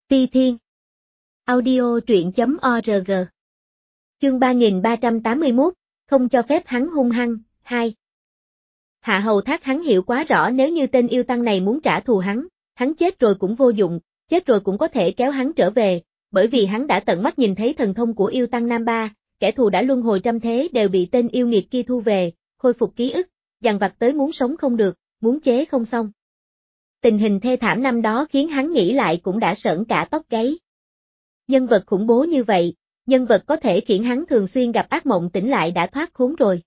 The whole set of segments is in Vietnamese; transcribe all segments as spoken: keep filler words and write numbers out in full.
Ti Thiên. Audio truyện chấm org. Chương ba nghìn ba trăm tám mươi mốt, không cho phép hắn hung hăng, hai. Hạ Hầu Thác hắn hiểu quá rõ nếu như tên yêu tăng này muốn trả thù hắn, hắn chết rồi cũng vô dụng, chết rồi cũng có thể kéo hắn trở về, bởi vì hắn đã tận mắt nhìn thấy thần thông của yêu tăng Nam Ba, kẻ thù đã luân hồi trăm thế đều bị tên yêu nghiệt kia thu về, khôi phục ký ức, dằn vặt tới muốn sống không được, muốn chế không xong. Tình hình thê thảm năm đó khiến hắn nghĩ lại cũng đã sởn cả tóc gáy. Nhân vật khủng bố như vậy, nhân vật có thể khiến hắn thường xuyên gặp ác mộng tỉnh lại đã thoát khốn rồi.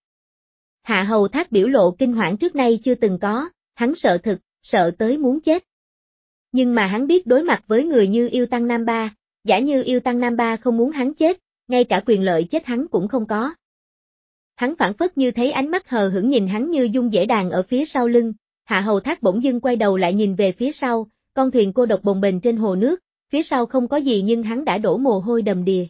Hạ Hầu Thác biểu lộ kinh hoảng trước nay chưa từng có, hắn sợ thực, sợ tới muốn chết. Nhưng mà hắn biết đối mặt với người như yêu tăng Nam Ba, giả như yêu tăng Nam Ba không muốn hắn chết, ngay cả quyền lợi chết hắn cũng không có. Hắn phảng phất như thấy ánh mắt hờ hững nhìn hắn như dung dễ đàn ở phía sau lưng, Hạ Hầu Thác bỗng dưng quay đầu lại nhìn về phía sau, con thuyền cô độc bồng bềnh trên hồ nước, phía sau không có gì nhưng hắn đã đổ mồ hôi đầm đìa.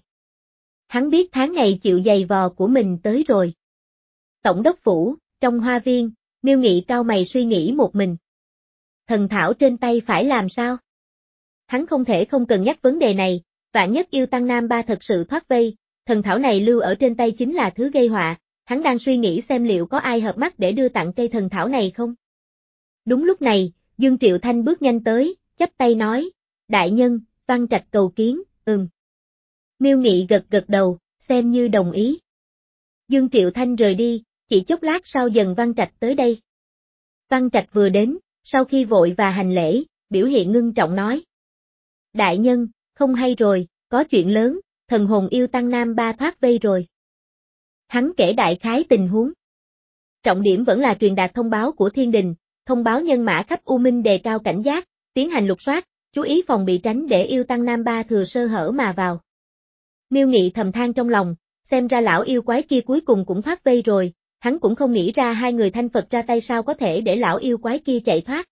Hắn biết tháng ngày chịu giày vò của mình tới rồi. Tổng đốc phủ, trong hoa viên, Miêu Nghị cau mày suy nghĩ một mình. Thần thảo trên tay phải làm sao? Hắn không thể không cần nhắc vấn đề này, vạn nhất yêu tăng Nam Ba thật sự thoát vây, thần thảo này lưu ở trên tay chính là thứ gây họa, hắn đang suy nghĩ xem liệu có ai hợp mắt để đưa tặng cây thần thảo này không? Đúng lúc này, Dương Triệu Thanh bước nhanh tới, chắp tay nói, đại nhân, Văn Trạch cầu kiến, ừm. Miêu Nghị gật gật đầu, xem như đồng ý. Dương Triệu Thanh rời đi, chỉ chốc lát sau dần Văn Trạch tới đây. Văn Trạch vừa đến, sau khi vội và hành lễ, biểu hiện ngưng trọng nói. Đại nhân, không hay rồi, có chuyện lớn, thần hồn yêu tăng Nam Ba thoát vây rồi. Hắn kể đại khái tình huống. Trọng điểm vẫn là truyền đạt thông báo của thiên đình, thông báo nhân mã khắp U Minh đề cao cảnh giác, tiến hành lục soát, chú ý phòng bị tránh để yêu tăng Nam Ba thừa sơ hở mà vào. Miêu Nghị thầm than trong lòng, xem ra lão yêu quái kia cuối cùng cũng thoát vây rồi, hắn cũng không nghĩ ra hai người thanh Phật ra tay sao có thể để lão yêu quái kia chạy thoát.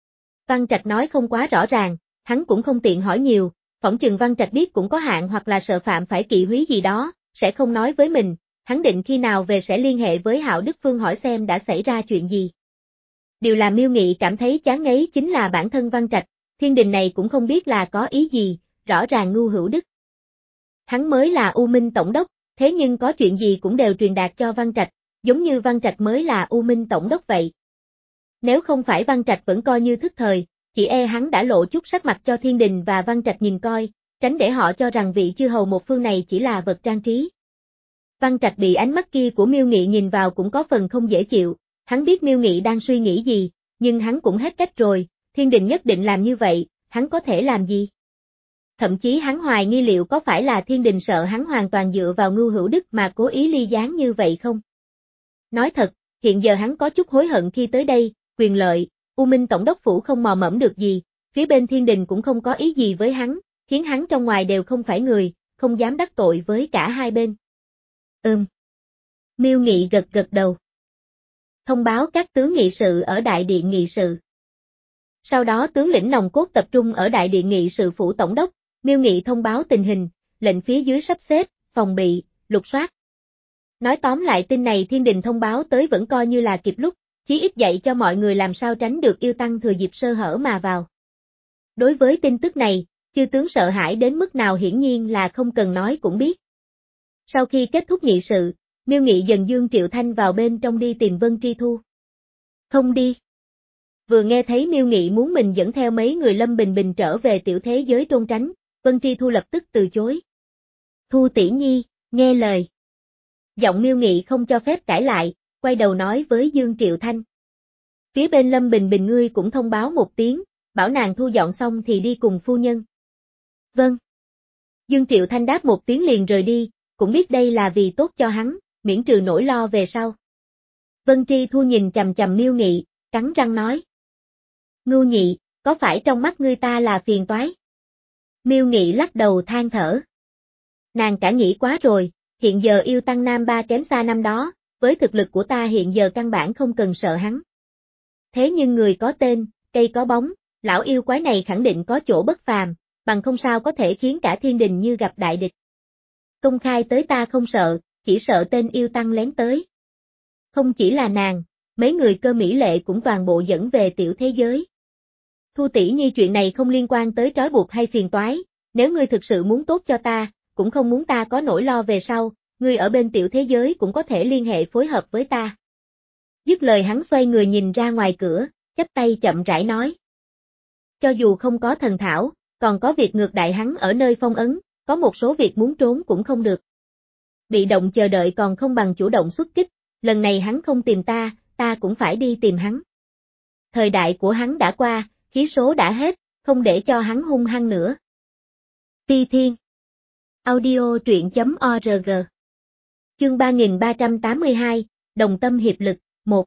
Văn Trạch nói không quá rõ ràng, hắn cũng không tiện hỏi nhiều, phỏng chừng Văn Trạch biết cũng có hạn hoặc là sợ phạm phải kỵ húy gì đó, sẽ không nói với mình, hắn định khi nào về sẽ liên hệ với Hạo Đức Phương hỏi xem đã xảy ra chuyện gì. Điều làm Miêu Nghị cảm thấy chán ngấy chính là bản thân Văn Trạch, thiên đình này cũng không biết là có ý gì, rõ ràng ngu hữu đức. Hắn mới là U Minh Tổng đốc, thế nhưng có chuyện gì cũng đều truyền đạt cho Văn Trạch, giống như Văn Trạch mới là U Minh Tổng đốc vậy. Nếu không phải Văn Trạch vẫn coi như thức thời, chỉ e hắn đã lộ chút sắc mặt cho thiên đình và Văn Trạch nhìn coi, tránh để họ cho rằng vị chư hầu một phương này chỉ là vật trang trí. Văn Trạch bị ánh mắt kia của Miêu Nghị nhìn vào cũng có phần không dễ chịu, hắn biết Miêu Nghị đang suy nghĩ gì, nhưng hắn cũng hết cách rồi, thiên đình nhất định làm như vậy, hắn có thể làm gì? Thậm chí hắn hoài nghi liệu có phải là thiên đình sợ hắn hoàn toàn dựa vào Ngưu Hữu Đức mà cố ý ly gián như vậy không? Nói thật, hiện giờ hắn có chút hối hận khi tới đây, quyền lợi, U Minh Tổng đốc phủ không mò mẫm được gì, phía bên thiên đình cũng không có ý gì với hắn, khiến hắn trong ngoài đều không phải người, không dám đắc tội với cả hai bên. Ừm. Miêu Nghị gật gật đầu. Thông báo các tướng nghị sự ở đại điện nghị sự. Sau đó tướng lĩnh nòng cốt tập trung ở đại điện nghị sự phủ tổng đốc, Miêu Nghị thông báo tình hình, lệnh phía dưới sắp xếp, phòng bị, lục soát. Nói tóm lại tin này thiên đình thông báo tới vẫn coi như là kịp lúc, chí ít dạy cho mọi người làm sao tránh được yêu tăng thừa dịp sơ hở mà vào. Đối với tin tức này, chư tướng sợ hãi đến mức nào hiển nhiên là không cần nói cũng biết. Sau khi kết thúc nghị sự, Miêu Nghị dần Dương Triệu Thanh vào bên trong đi tìm Vân Tri Thu. Không đi. Vừa nghe thấy Miêu Nghị muốn mình dẫn theo mấy người Lâm Bình Bình trở về tiểu thế giới trốn tránh, Vân Tri Thu lập tức từ chối. Thu tỷ nhi, nghe lời. Giọng Miêu Nghị không cho phép cãi lại, quay đầu nói với Dương Triệu Thanh. Phía bên Lâm Bình Bình ngươi cũng thông báo một tiếng, bảo nàng thu dọn xong thì đi cùng phu nhân. Vâng. Dương Triệu Thanh đáp một tiếng liền rời đi, cũng biết đây là vì tốt cho hắn, miễn trừ nỗi lo về sau. Vân Tri Thu nhìn chằm chằm Miêu Nghị, cắn răng nói. Ngưu Nhị, có phải trong mắt ngươi ta là phiền toái? Miêu Nghị lắc đầu than thở. Nàng cả nghĩ quá rồi, hiện giờ yêu tăng Nam Ba kém xa năm đó, với thực lực của ta hiện giờ căn bản không cần sợ hắn. Thế nhưng người có tên, cây có bóng, lão yêu quái này khẳng định có chỗ bất phàm, bằng không sao có thể khiến cả thiên đình như gặp đại địch. Công khai tới ta không sợ, chỉ sợ tên yêu tăng lén tới. Không chỉ là nàng, mấy người Cơ Mỹ Lệ cũng toàn bộ dẫn về tiểu thế giới. Thu tỷ nhi chuyện này không liên quan tới trói buộc hay phiền toái, Nếu ngươi thực sự muốn tốt cho ta, cũng không muốn ta có nỗi lo về sau, ngươi ở bên tiểu thế giới cũng có thể liên hệ phối hợp với ta. Dứt lời hắn xoay người nhìn ra ngoài cửa, chắp tay chậm rãi nói. Cho dù không có thần thảo, còn có việc ngược đại hắn ở nơi phong ấn, có một số việc muốn trốn cũng không được. Bị động chờ đợi còn không bằng chủ động xuất kích, lần này hắn không tìm ta, ta cũng phải đi tìm hắn. Thời đại của hắn đã qua, khí số đã hết, không để cho hắn hung hăng nữa. Phi Thiên Audio truyện chấm org Chương ba nghìn ba trăm tám mươi hai, Đồng tâm hiệp lực, một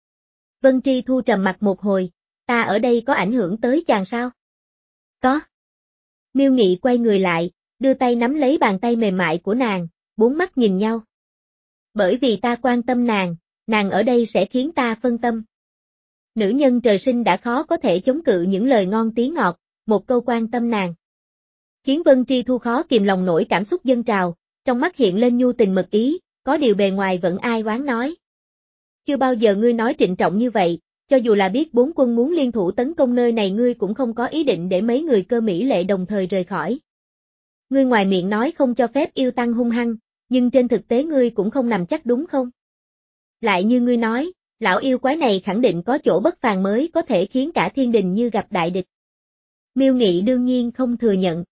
Vân Tri Thu trầm mặt một hồi, ta ở đây có ảnh hưởng tới chàng sao? Có. Miêu Nghị quay người lại, đưa tay nắm lấy bàn tay mềm mại của nàng, bốn mắt nhìn nhau. Bởi vì ta quan tâm nàng, nàng ở đây sẽ khiến ta phân tâm. Nữ nhân trời sinh đã khó có thể chống cự những lời ngon tiếng ngọt, một câu quan tâm nàng. Khiến Vân Tri Thu khó kìm lòng nổi cảm xúc dâng trào, trong mắt hiện lên nhu tình mật ý, có điều bề ngoài vẫn ai oán nói. Chưa bao giờ ngươi nói trịnh trọng như vậy, cho dù là biết bốn quân muốn liên thủ tấn công nơi này ngươi cũng không có ý định để mấy người Cơ Mỹ Lệ đồng thời rời khỏi. Ngươi ngoài miệng nói không cho phép yêu tăng hung hăng, nhưng trên thực tế ngươi cũng không nằm chắc đúng không? Lại như ngươi nói, lão yêu quái này khẳng định có chỗ bất phàm mới có thể khiến cả thiên đình như gặp đại địch. Miêu Nghị đương nhiên không thừa nhận.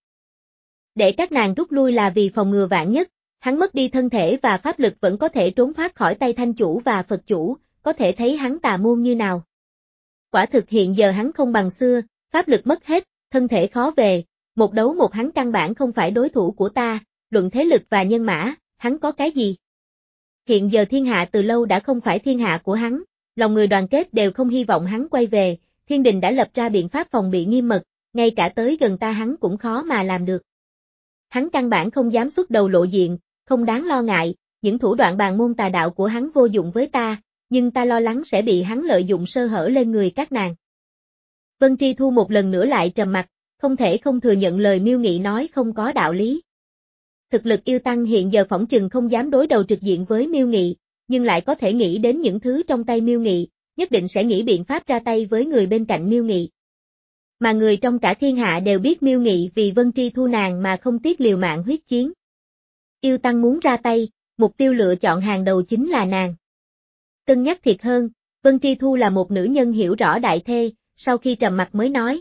Để các nàng rút lui là vì phòng ngừa vạn nhất, hắn mất đi thân thể và pháp lực vẫn có thể trốn thoát khỏi tay Thanh Chủ và Phật Chủ, có thể thấy hắn tà môn như nào. Quả thực hiện giờ hắn không bằng xưa, pháp lực mất hết, thân thể khó về, một đấu một hắn căn bản không phải đối thủ của ta, luận thế lực và nhân mã, hắn có cái gì? Hiện giờ thiên hạ từ lâu đã không phải thiên hạ của hắn, lòng người đoàn kết đều không hy vọng hắn quay về, thiên đình đã lập ra biện pháp phòng bị nghiêm mật, ngay cả tới gần ta hắn cũng khó mà làm được. Hắn căn bản không dám xuất đầu lộ diện, không đáng lo ngại, những thủ đoạn bàn môn tà đạo của hắn vô dụng với ta, nhưng ta lo lắng sẽ bị hắn lợi dụng sơ hở lên người các nàng. Vân Tri Thu một lần nữa lại trầm mặt, không thể không thừa nhận lời Miêu Nghị nói không có đạo lý. Thực lực yêu tăng hiện giờ phỏng chừng không dám đối đầu trực diện với Miêu Nghị, nhưng lại có thể nghĩ đến những thứ trong tay Miêu Nghị, nhất định sẽ nghĩ biện pháp ra tay với người bên cạnh Miêu Nghị. Mà người trong cả thiên hạ đều biết Miêu Nghị vì Vân Tri Thu nàng mà không tiếc liều mạng huyết chiến. Yêu tăng muốn ra tay, mục tiêu lựa chọn hàng đầu chính là nàng. Cân nhắc thiệt hơn, Vân Tri Thu là một nữ nhân hiểu rõ đại thê, sau khi trầm mặt mới nói.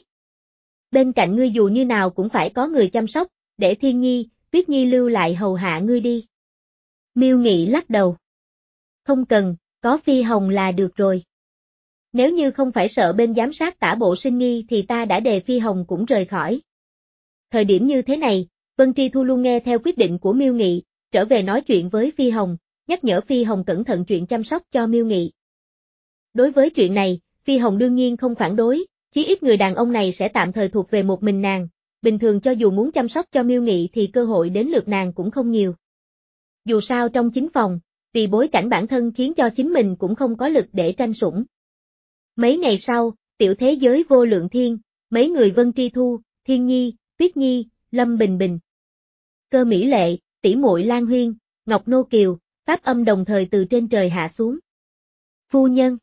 Bên cạnh ngươi dù như nào cũng phải có người chăm sóc, để Thiên Nhi, Tuyết Nhi lưu lại hầu hạ ngươi đi. Miêu Nghị lắc đầu. Không cần, có Phi Hồng là được rồi. Nếu như không phải sợ bên giám sát Tả Bộ Sinh nghi thì ta đã đề Phi Hồng cũng rời khỏi. Thời điểm như thế này, Vân Tri Thu luôn nghe theo quyết định của Miêu Nghị, trở về nói chuyện với Phi Hồng, nhắc nhở Phi Hồng cẩn thận chuyện chăm sóc cho Miêu Nghị. Đối với chuyện này, Phi Hồng đương nhiên không phản đối, chí ít người đàn ông này sẽ tạm thời thuộc về một mình nàng, bình thường cho dù muốn chăm sóc cho Miêu Nghị thì cơ hội đến lượt nàng cũng không nhiều. Dù sao trong chính phòng, vì bối cảnh bản thân khiến cho chính mình cũng không có lực để tranh sủng. Mấy ngày sau, tiểu thế giới vô lượng thiên, mấy người Vân Tri Thu, Thiên Nhi, Tuyết Nhi, Lâm Bình Bình, Cơ Mỹ Lệ, tỷ muội Lan Huyên, Ngọc Nô Kiều, Pháp Âm đồng thời từ trên trời hạ xuống. Phu nhân.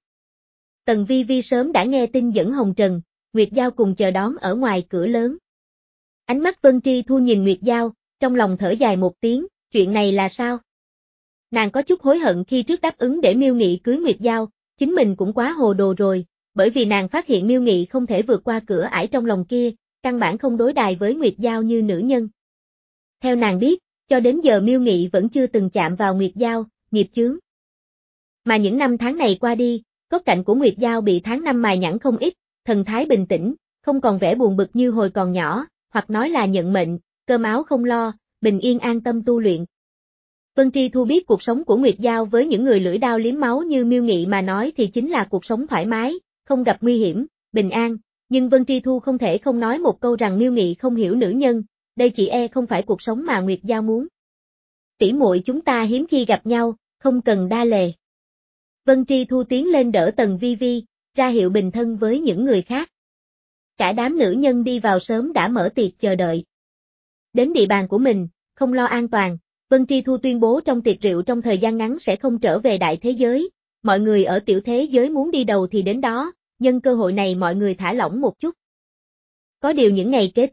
Tần Vi Vi sớm đã nghe tin dẫn Hồng Trần, Nguyệt Giao cùng chờ đón ở ngoài cửa lớn. Ánh mắt Vân Tri Thu nhìn Nguyệt Giao, trong lòng thở dài một tiếng, chuyện này là sao? Nàng có chút hối hận khi trước đáp ứng để Miêu Nghị cưới Nguyệt Giao, chính mình cũng quá hồ đồ rồi, bởi vì nàng phát hiện Miêu Nghị không thể vượt qua cửa ải trong lòng kia, căn bản không đối đãi với Nguyệt Giao như nữ nhân. Theo nàng biết, cho đến giờ Miêu Nghị vẫn chưa từng chạm vào Nguyệt Giao, nghiệp chướng. Mà những năm tháng này qua đi, cốt cạnh của Nguyệt Giao bị tháng năm mài nhẵn không ít, thần thái bình tĩnh, không còn vẻ buồn bực như hồi còn nhỏ, hoặc nói là nhận mệnh, cơm áo không lo, bình yên an tâm tu luyện. Vân Tri Thu biết cuộc sống của Nguyệt Giao với những người lưỡi đao liếm máu như Miêu Nghị mà nói thì chính là cuộc sống thoải mái, không gặp nguy hiểm, bình an, nhưng Vân Tri Thu không thể không nói một câu rằng Miêu Nghị không hiểu nữ nhân, đây chỉ e không phải cuộc sống mà Nguyệt Giao muốn. Tỷ muội chúng ta hiếm khi gặp nhau, không cần đa lề. Vân Tri Thu tiến lên đỡ Tần Vi Vi, ra hiệu bình thân với những người khác. Cả đám nữ nhân đi vào sớm đã mở tiệc chờ đợi. Đến địa bàn của mình, không lo an toàn, Vân Tri Thu tuyên bố trong tiệc rượu trong thời gian ngắn sẽ không trở về đại thế giới, mọi người ở tiểu thế giới muốn đi đầu thì đến đó, nhân cơ hội này mọi người thả lỏng một chút. Có điều những ngày kế tiếp,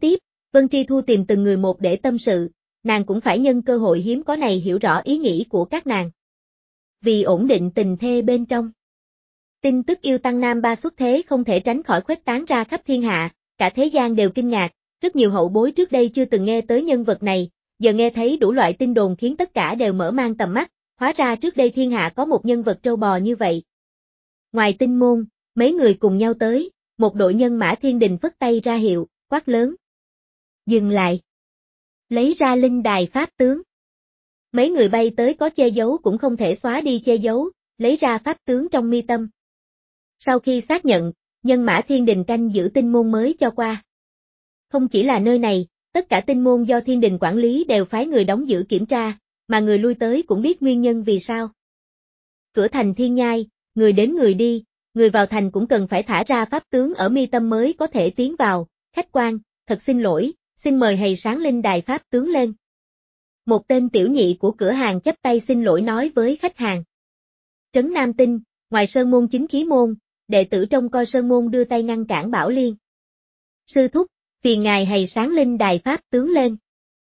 Vân Tri Thu tìm từng người một để tâm sự, nàng cũng phải nhân cơ hội hiếm có này hiểu rõ ý nghĩ của các nàng. Vì ổn định tình thê bên trong. Tin tức yêu tăng nam ba xuất thế không thể tránh khỏi khuếch tán ra khắp thiên hạ, cả thế gian đều kinh ngạc, rất nhiều hậu bối trước đây chưa từng nghe tới nhân vật này, giờ nghe thấy đủ loại tin đồn khiến tất cả đều mở mang tầm mắt, hóa ra trước đây thiên hạ có một nhân vật trâu bò như vậy. Ngoài Tinh Môn, mấy người cùng nhau tới, một đội nhân mã thiên đình phất tay ra hiệu, quát lớn. Dừng lại. Lấy ra linh đài pháp tướng. Mấy người bay tới có che giấu cũng không thể xóa đi che giấu, lấy ra pháp tướng trong mi tâm. Sau khi xác nhận, nhân mã thiên đình canh giữ Tinh Môn mới cho qua. Không chỉ là nơi này, tất cả Tinh Môn do thiên đình quản lý đều phái người đóng giữ kiểm tra, mà người lui tới cũng biết nguyên nhân vì sao. Cửa thành thiên nhai, người đến người đi, người vào thành cũng cần phải thả ra pháp tướng ở mi tâm mới có thể tiến vào, khách quan, thật xin lỗi, xin mời hầy sáng linh đài pháp tướng lên. Một tên tiểu nhị của cửa hàng chắp tay xin lỗi nói với khách hàng. Trấn Nam Tinh, ngoài sơn môn chính khí môn, đệ tử trông coi sơn môn đưa tay ngăn cản Bảo Liên. Sư thúc, phiền ngài hầy sáng linh đài pháp tướng lên.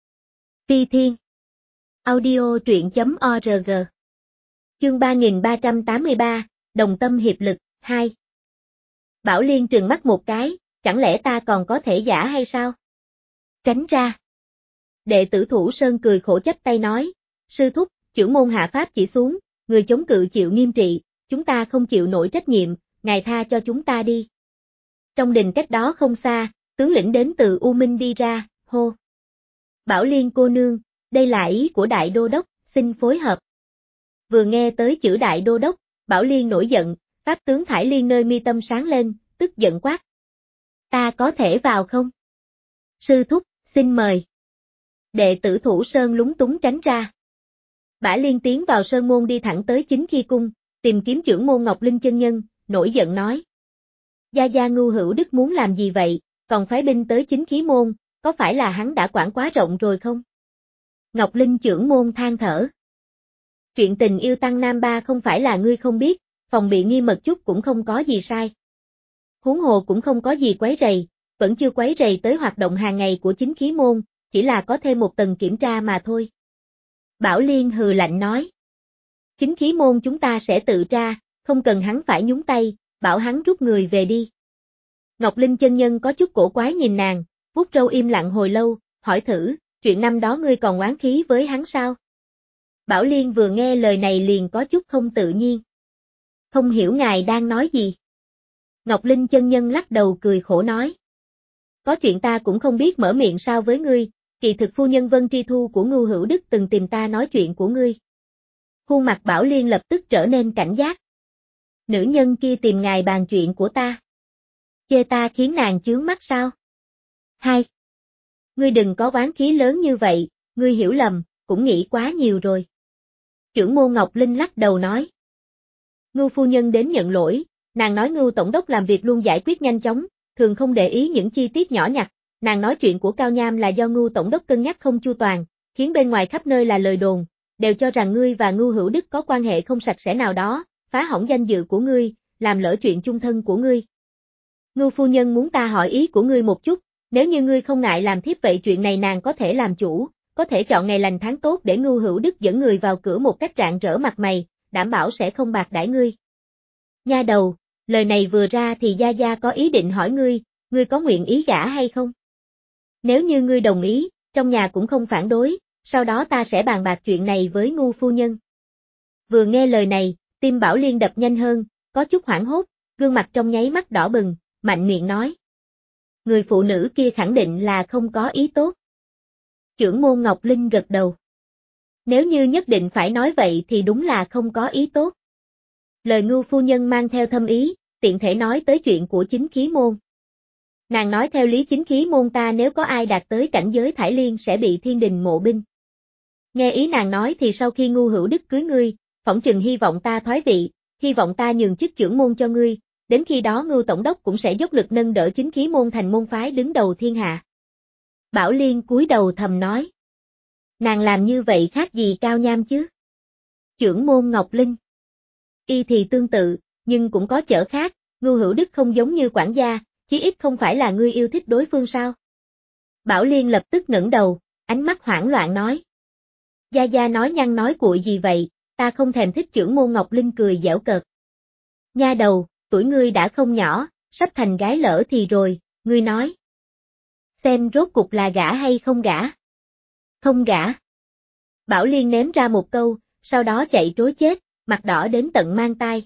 Phi Thiên. Audio truyện.org. Chương ba nghìn ba trăm tám mươi ba, Đồng tâm hiệp lực, hai. Bảo Liên trừng mắt một cái, chẳng lẽ ta còn có thể giả hay sao? Tránh ra. Đệ tử Thủ Sơn cười khổ chắp tay nói, sư thúc, chưởng môn hạ pháp chỉ xuống, người chống cự chịu nghiêm trị, chúng ta không chịu nổi trách nhiệm, ngài tha cho chúng ta đi. Trong đình cách đó không xa, tướng lĩnh đến từ U Minh đi ra, hô. Bảo Liên cô nương, đây là ý của đại đô đốc, xin phối hợp. Vừa nghe tới chữ đại đô đốc, Bảo Liên nổi giận, pháp tướng Thải Liên nơi mi tâm sáng lên, tức giận quát. Ta có thể vào không? Sư thúc, xin mời. Đệ tử Thủ Sơn lúng túng tránh ra. Bả Liên tiến vào sơn môn đi thẳng tới chính khi cung, tìm kiếm chưởng môn Ngọc Linh chân nhân, nổi giận nói. Gia Gia Ngưu Hữu Đức muốn làm gì vậy, còn phái binh tới chính khí môn, có phải là hắn đã quản quá rộng rồi không? Ngọc Linh chưởng môn than thở. Chuyện tình yêu tăng nam ba không phải là ngươi không biết, phòng bị nghi mật chút cũng không có gì sai. Huống hồ cũng không có gì quấy rầy, vẫn chưa quấy rầy tới hoạt động hàng ngày của chính khí môn, chỉ là có thêm một tầng kiểm tra mà thôi. Bảo Liên hừ lạnh nói. Chính khí môn chúng ta sẽ tự tra, không cần hắn phải nhúng tay, bảo hắn rút người về đi. Ngọc Linh chân nhân có chút cổ quái nhìn nàng, vuốt râu im lặng hồi lâu, hỏi thử, chuyện năm đó ngươi còn oán khí với hắn sao? Bảo Liên vừa nghe lời này liền có chút không tự nhiên. Không hiểu ngài đang nói gì. Ngọc Linh chân nhân lắc đầu cười khổ nói. Có chuyện ta cũng không biết mở miệng sao với ngươi, kỳ thực phu nhân Vân Tri Thu của Ngưu Hữu Đức từng tìm ta nói chuyện của ngươi. Khuôn mặt Bảo Liên lập tức trở nên cảnh giác. Nữ nhân kia tìm ngài bàn chuyện của ta. Chê ta khiến nàng chướng mắt sao? Hai. Ngươi đừng có oán khí lớn như vậy, ngươi hiểu lầm, cũng nghĩ quá nhiều rồi. Chưởng môn Ngọc Linh lắc đầu nói. Ngưu phu nhân đến nhận lỗi, nàng nói Ngưu tổng đốc làm việc luôn giải quyết nhanh chóng, thường không để ý những chi tiết nhỏ nhặt, nàng nói chuyện của Cao Nham là do Ngưu tổng đốc cân nhắc không chu toàn, khiến bên ngoài khắp nơi là lời đồn, đều cho rằng ngươi và Ngưu Hữu Đức có quan hệ không sạch sẽ nào đó, phá hỏng danh dự của ngươi, làm lỡ chuyện chung thân của ngươi. Ngưu phu nhân muốn ta hỏi ý của ngươi một chút, nếu như ngươi không ngại làm thiếp vậy chuyện này nàng có thể làm chủ, có thể chọn ngày lành tháng tốt để Ngưu Hữu Đức dẫn người vào cửa một cách rạng rỡ mặt mày, đảm bảo sẽ không bạc đãi ngươi. Nha đầu, lời này vừa ra thì Gia Gia có ý định hỏi ngươi, ngươi có nguyện ý gả hay không? Nếu như ngươi đồng ý, trong nhà cũng không phản đối, sau đó ta sẽ bàn bạc chuyện này với Ngưu phu nhân. Vừa nghe lời này, tim Bảo Liên đập nhanh hơn, có chút hoảng hốt, gương mặt trong nháy mắt đỏ bừng, mạnh miệng nói. Người phụ nữ kia khẳng định là không có ý tốt. Chưởng môn Ngọc Linh gật đầu. Nếu như nhất định phải nói vậy thì đúng là không có ý tốt. Lời Ngưu phu nhân mang theo thâm ý, tiện thể nói tới chuyện của chính khí môn. Nàng nói theo lý chính khí môn ta nếu có ai đạt tới cảnh giới Thải Liên sẽ bị thiên đình mộ binh. Nghe ý nàng nói thì sau khi Ngưu Hữu Đức cưới ngươi, phỏng chừng hy vọng ta thoái vị, hy vọng ta nhường chức chưởng môn cho ngươi, đến khi đó Ngưu tổng đốc cũng sẽ dốc lực nâng đỡ chính khí môn thành môn phái đứng đầu thiên hạ. Bảo Liên cúi đầu thầm nói. Nàng làm như vậy khác gì Cao Nham chứ? Chưởng môn Ngọc Linh. Y thì tương tự, nhưng cũng có chở khác, Ngưu Hữu Đức không giống như quản gia, chí ít không phải là ngươi yêu thích đối phương sao? Bảo Liên lập tức ngẩng đầu, ánh mắt hoảng loạn nói. Gia Gia nói nhăng nói cuội gì vậy, ta không thèm thích chưởng môn. Ngọc Linh cười giễu cợt. Nha đầu, tuổi ngươi đã không nhỏ, sắp thành gái lỡ thì rồi, ngươi nói. Xem rốt cục là gả hay không gả? Không gả. Bảo Liên ném ra một câu, sau đó chạy trối chết, mặt đỏ đến tận mang tai.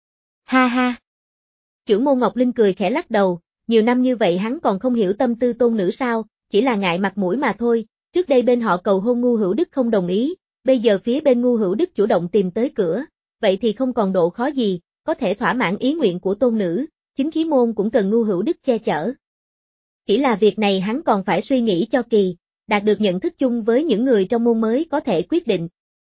Ha ha. Chưởng môn. Ngọc Linh cười khẽ lắc đầu, nhiều năm như vậy hắn còn không hiểu tâm tư tôn nữ sao, chỉ là ngại mặt mũi mà thôi, trước đây bên họ cầu hôn Ngu Hữu Đức không đồng ý, bây giờ phía bên Ngu Hữu Đức chủ động tìm tới cửa, vậy thì không còn độ khó gì, có thể thỏa mãn ý nguyện của tôn nữ, chính khí môn cũng cần Ngu Hữu Đức che chở. Chỉ là việc này hắn còn phải suy nghĩ cho kỳ, đạt được nhận thức chung với những người trong môn mới có thể quyết định.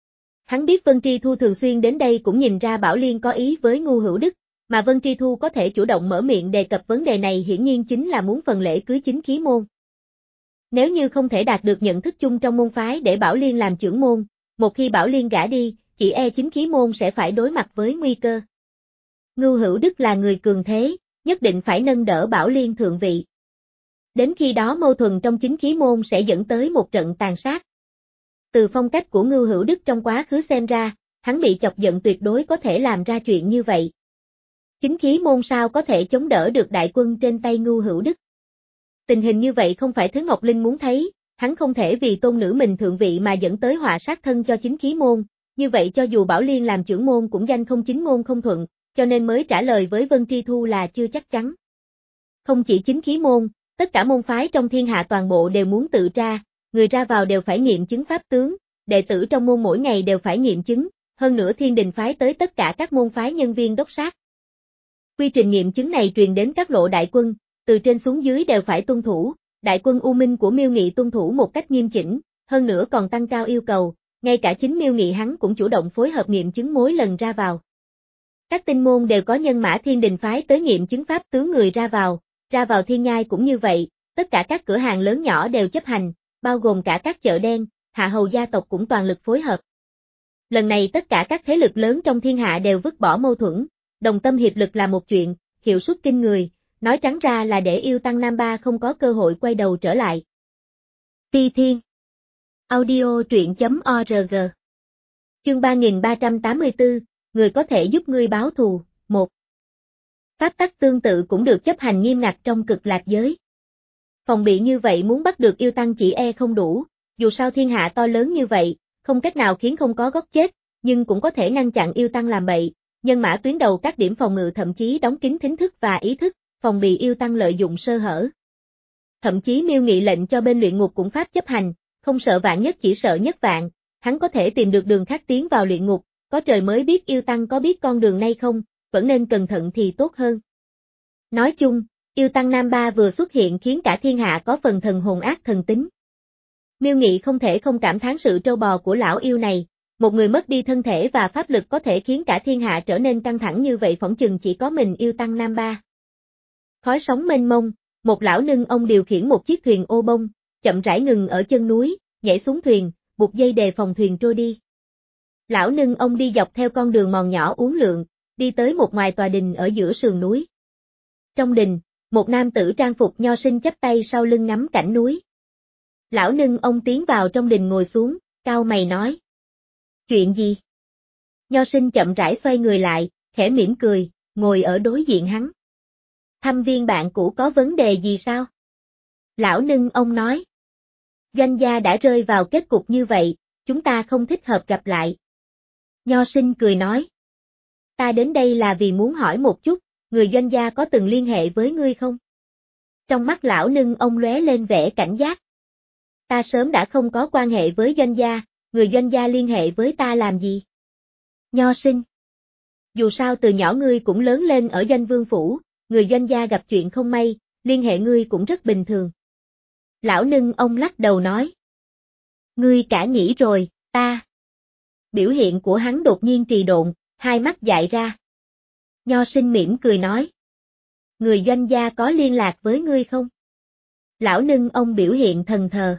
Hắn biết Vân Tri Thu thường xuyên đến đây cũng nhìn ra Bảo Liên có ý với Ngu Hữu Đức, mà Vân Tri Thu có thể chủ động mở miệng đề cập vấn đề này hiển nhiên chính là muốn phần lễ cưới chính khí môn. Nếu như không thể đạt được nhận thức chung trong môn phái để Bảo Liên làm trưởng môn, một khi Bảo Liên gả đi, chỉ e chính khí môn sẽ phải đối mặt với nguy cơ. Ngu Hữu Đức là người cường thế, nhất định phải nâng đỡ Bảo Liên thượng vị. Đến khi đó mâu thuẫn trong chính khí môn sẽ dẫn tới một trận tàn sát. Từ phong cách của Ngu Hữu Đức trong quá khứ xem ra, hắn bị chọc giận tuyệt đối có thể làm ra chuyện như vậy. Chính khí môn sao có thể chống đỡ được đại quân trên tay Ngu Hữu Đức. Tình hình như vậy không phải thứ Ngọc Linh muốn thấy, hắn không thể vì tôn nữ mình thượng vị mà dẫn tới họa sát thân cho chính khí môn, như vậy cho dù Bảo Liên làm trưởng môn cũng danh không chính ngôn không thuận, cho nên mới trả lời với Vân Tri Thu là chưa chắc chắn. Không chỉ chính khí môn, tất cả môn phái trong thiên hạ toàn bộ đều muốn tự tra, người ra vào đều phải nghiệm chứng pháp tướng, đệ tử trong môn mỗi ngày đều phải nghiệm chứng, hơn nữa thiên đình phái tới tất cả các môn phái nhân viên đốc sát. Quy trình nghiệm chứng này truyền đến các lộ đại quân, từ trên xuống dưới đều phải tuân thủ, đại quân U Minh của Miêu Nghị tuân thủ một cách nghiêm chỉnh, hơn nữa còn tăng cao yêu cầu, ngay cả chính Miêu Nghị hắn cũng chủ động phối hợp nghiệm chứng mỗi lần ra vào. Các tinh môn đều có nhân mã thiên đình phái tới nghiệm chứng pháp tướng người ra vào, ra vào thiên nhai cũng như vậy, tất cả các cửa hàng lớn nhỏ đều chấp hành, bao gồm cả các chợ đen, hạ hầu gia tộc cũng toàn lực phối hợp. Lần này tất cả các thế lực lớn trong thiên hạ đều vứt bỏ mâu thuẫn, đồng tâm hiệp lực là một chuyện, hiệu suất kinh người, nói trắng ra là để Yêu Tăng Nam Ba không có cơ hội quay đầu trở lại. Ti Thiên Audio truyện chấm org Chương ba nghìn ba trăm tám mươi tư, người có thể giúp ngươi báo thù, một. Pháp tắc tương tự cũng được chấp hành nghiêm ngặt trong Cực Lạc giới. Phòng bị như vậy muốn bắt được Yêu Tăng chỉ e không đủ, dù sao thiên hạ to lớn như vậy, không cách nào khiến không có góc chết, nhưng cũng có thể ngăn chặn Yêu Tăng làm bậy, nhân mã tuyến đầu các điểm phòng ngự thậm chí đóng kín thính thức và ý thức, phòng bị Yêu Tăng lợi dụng sơ hở. Thậm chí Miêu Nghị lệnh cho bên luyện ngục cũng pháp chấp hành, không sợ vạn nhất chỉ sợ nhất vạn, hắn có thể tìm được đường khác tiến vào luyện ngục, có trời mới biết Yêu Tăng có biết con đường này không, vẫn nên cẩn thận thì tốt hơn. Nói chung, Yêu Tăng Nam Ba vừa xuất hiện khiến cả thiên hạ có phần thần hồn ác thần tính. Miêu Nghị không thể không cảm thán sự trâu bò của lão yêu này, một người mất đi thân thể và pháp lực có thể khiến cả thiên hạ trở nên căng thẳng như vậy phỏng chừng chỉ có mình Yêu Tăng Nam Ba. Khói sóng mênh mông, một lão nâng ông điều khiển một chiếc thuyền ô bông, chậm rãi ngừng ở chân núi, nhảy xuống thuyền, buộc dây đề phòng thuyền trôi đi. Lão nâng ông đi dọc theo con đường mòn nhỏ uốn lượn, đi tới một ngoài tòa đình ở giữa sườn núi. Trong đình, một nam tử trang phục nho sinh chắp tay sau lưng ngắm cảnh núi. Lão nâng ông tiến vào trong đình ngồi xuống, cau mày nói. Chuyện gì? Nho sinh chậm rãi xoay người lại, khẽ mỉm cười, ngồi ở đối diện hắn. Thăm viên bạn cũ có vấn đề gì sao? Lão nâng ông nói. Doanh gia đã rơi vào kết cục như vậy, chúng ta không thích hợp gặp lại. Nho sinh cười nói. Ta đến đây là vì muốn hỏi một chút, người doanh gia có từng liên hệ với ngươi không? Trong mắt lão nâng ông lóe lên vẻ cảnh giác. Ta sớm đã không có quan hệ với doanh gia, người doanh gia liên hệ với ta làm gì? Nho sinh. Dù sao từ nhỏ ngươi cũng lớn lên ở Doanh Vương Phủ, người doanh gia gặp chuyện không may, liên hệ ngươi cũng rất bình thường. Lão nâng ông lắc đầu nói. Ngươi cả nghĩ rồi, ta. Biểu hiện của hắn đột nhiên trì độn, hai mắt dại ra. Nho sinh mỉm cười nói. Người doanh gia có liên lạc với ngươi không? Lão nâng ông biểu hiện thần thờ.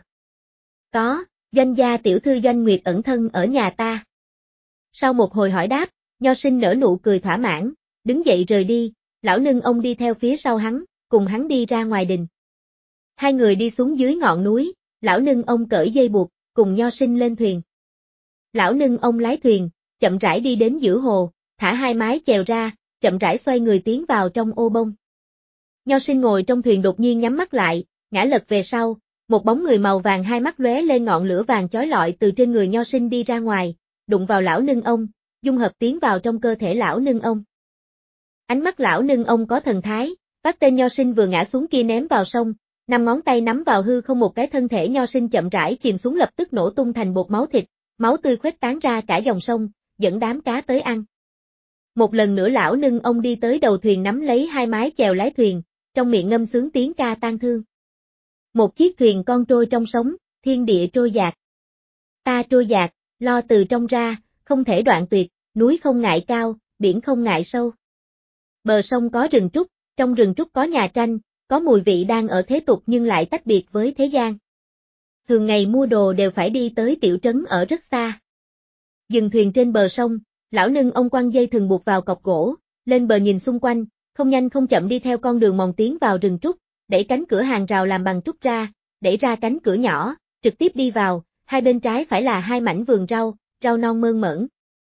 Có, doanh gia tiểu thư Doanh Nguyệt ẩn thân ở nhà ta. Sau một hồi hỏi đáp, nho sinh nở nụ cười thỏa mãn, đứng dậy rời đi, lão nâng ông đi theo phía sau hắn, cùng hắn đi ra ngoài đình. Hai người đi xuống dưới ngọn núi, lão nương ông cởi dây buộc, cùng Nho Sinh lên thuyền. Lão nương ông lái thuyền, chậm rãi đi đến giữa hồ, thả hai mái chèo ra, chậm rãi xoay người tiến vào trong ô bông. Nho Sinh ngồi trong thuyền đột nhiên nhắm mắt lại, ngã lật về sau, một bóng người màu vàng hai mắt lóe lên ngọn lửa vàng chói lọi từ trên người Nho Sinh đi ra ngoài, đụng vào lão nương ông, dung hợp tiến vào trong cơ thể lão nương ông. Ánh mắt lão nương ông có thần thái, bắt tên Nho Sinh vừa ngã xuống kia ném vào sông, năm ngón tay nắm vào hư không một cái thân thể Nho Sinh chậm rãi chìm xuống lập tức nổ tung thành bột máu thịt, máu tươi khuếch tán ra cả dòng sông, dẫn đám cá tới ăn. Một lần nữa lão nương ông đi tới đầu thuyền nắm lấy hai mái chèo lái thuyền, trong miệng ngâm sướng tiếng ca tang thương. Một chiếc thuyền con trôi trong sóng, thiên địa trôi dạt. Ta trôi dạt, lo từ trong ra, không thể đoạn tuyệt, núi không ngại cao, biển không ngại sâu. Bờ sông có rừng trúc, trong rừng trúc có nhà tranh, có mùi vị đang ở thế tục nhưng lại tách biệt với thế gian. Thường ngày mua đồ đều phải đi tới tiểu trấn ở rất xa. Dừng thuyền trên bờ sông, lão nương ông quăng dây thừng buộc vào cọc gỗ, lên bờ nhìn xung quanh, không nhanh không chậm đi theo con đường mòn tiến vào rừng trúc, đẩy cánh cửa hàng rào làm bằng trúc ra, đẩy ra cánh cửa nhỏ, trực tiếp đi vào, hai bên trái phải là hai mảnh vườn rau, rau non mơn mởn.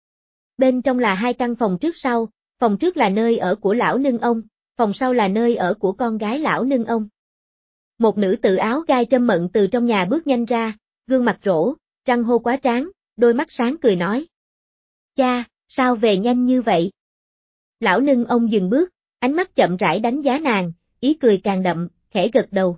Bên trong là hai căn phòng trước sau, phòng trước là nơi ở của lão nương ông, phòng sau là nơi ở của con gái lão nương ông. Một nữ tự áo gai trâm mận từ trong nhà bước nhanh ra, gương mặt rỗ, răng hô quá tráng, đôi mắt sáng cười nói. Cha, sao về nhanh như vậy? Lão nương ông dừng bước, ánh mắt chậm rãi đánh giá nàng, ý cười càng đậm, khẽ gật đầu.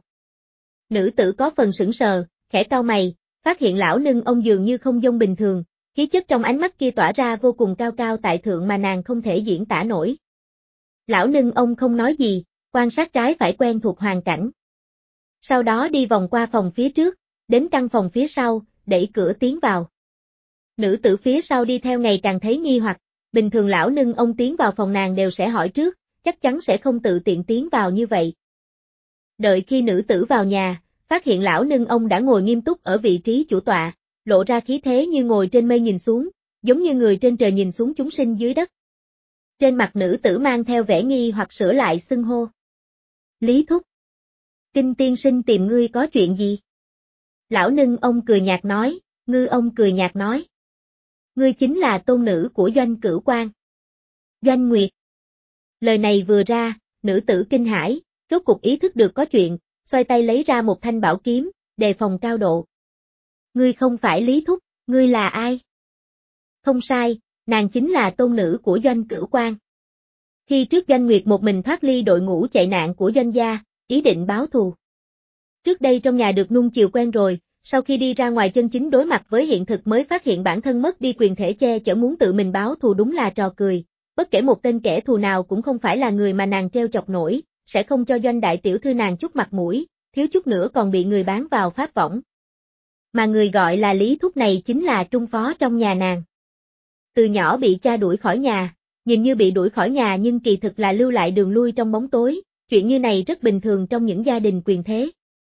Nữ tử có phần sững sờ, khẽ cau mày, phát hiện lão nương ông dường như không giống bình thường, khí chất trong ánh mắt kia tỏa ra vô cùng cao cao tại thượng mà nàng không thể diễn tả nổi. Lão nương ông không nói gì, quan sát trái phải quen thuộc hoàn cảnh. Sau đó đi vòng qua phòng phía trước, đến căn phòng phía sau, đẩy cửa tiến vào. Nữ tử phía sau đi theo ngày càng thấy nghi hoặc, bình thường lão nương ông tiến vào phòng nàng đều sẽ hỏi trước, chắc chắn sẽ không tự tiện tiến vào như vậy. Đợi khi nữ tử vào nhà, phát hiện lão nương ông đã ngồi nghiêm túc ở vị trí chủ tọa, lộ ra khí thế như ngồi trên mây nhìn xuống, giống như người trên trời nhìn xuống chúng sinh dưới đất. Trên mặt nữ tử mang theo vẻ nghi hoặc sửa lại xưng hô. Lý thúc. Kinh tiên sinh tìm ngươi có chuyện gì? Lão nương ông cười nhạt nói, ngư ông cười nhạt nói. Ngươi chính là tôn nữ của Doanh Cửu Quan. Doanh Nguyệt. Lời này vừa ra, nữ tử kinh hãi, rốt cục ý thức được có chuyện, xoay tay lấy ra một thanh bảo kiếm, đề phòng cao độ. Ngươi không phải Lý thúc, ngươi là ai? Không sai, nàng chính là tôn nữ của Doanh Cửu Quan. Khi trước Doanh Nguyệt một mình thoát ly đội ngũ chạy nạn của Doanh gia, ý định báo thù. Trước đây trong nhà được nuông chiều quen rồi, sau khi đi ra ngoài chân chính đối mặt với hiện thực mới phát hiện bản thân mất đi quyền thể che chở muốn tự mình báo thù đúng là trò cười. Bất kể một tên kẻ thù nào cũng không phải là người mà nàng treo chọc nổi, sẽ không cho Doanh đại tiểu thư nàng chút mặt mũi, thiếu chút nữa còn bị người bán vào pháp võng. Mà người gọi là Lý thúc này chính là trung phó trong nhà nàng. Từ nhỏ bị cha đuổi khỏi nhà, nhìn như bị đuổi khỏi nhà nhưng kỳ thực là lưu lại đường lui trong bóng tối, chuyện như này rất bình thường trong những gia đình quyền thế.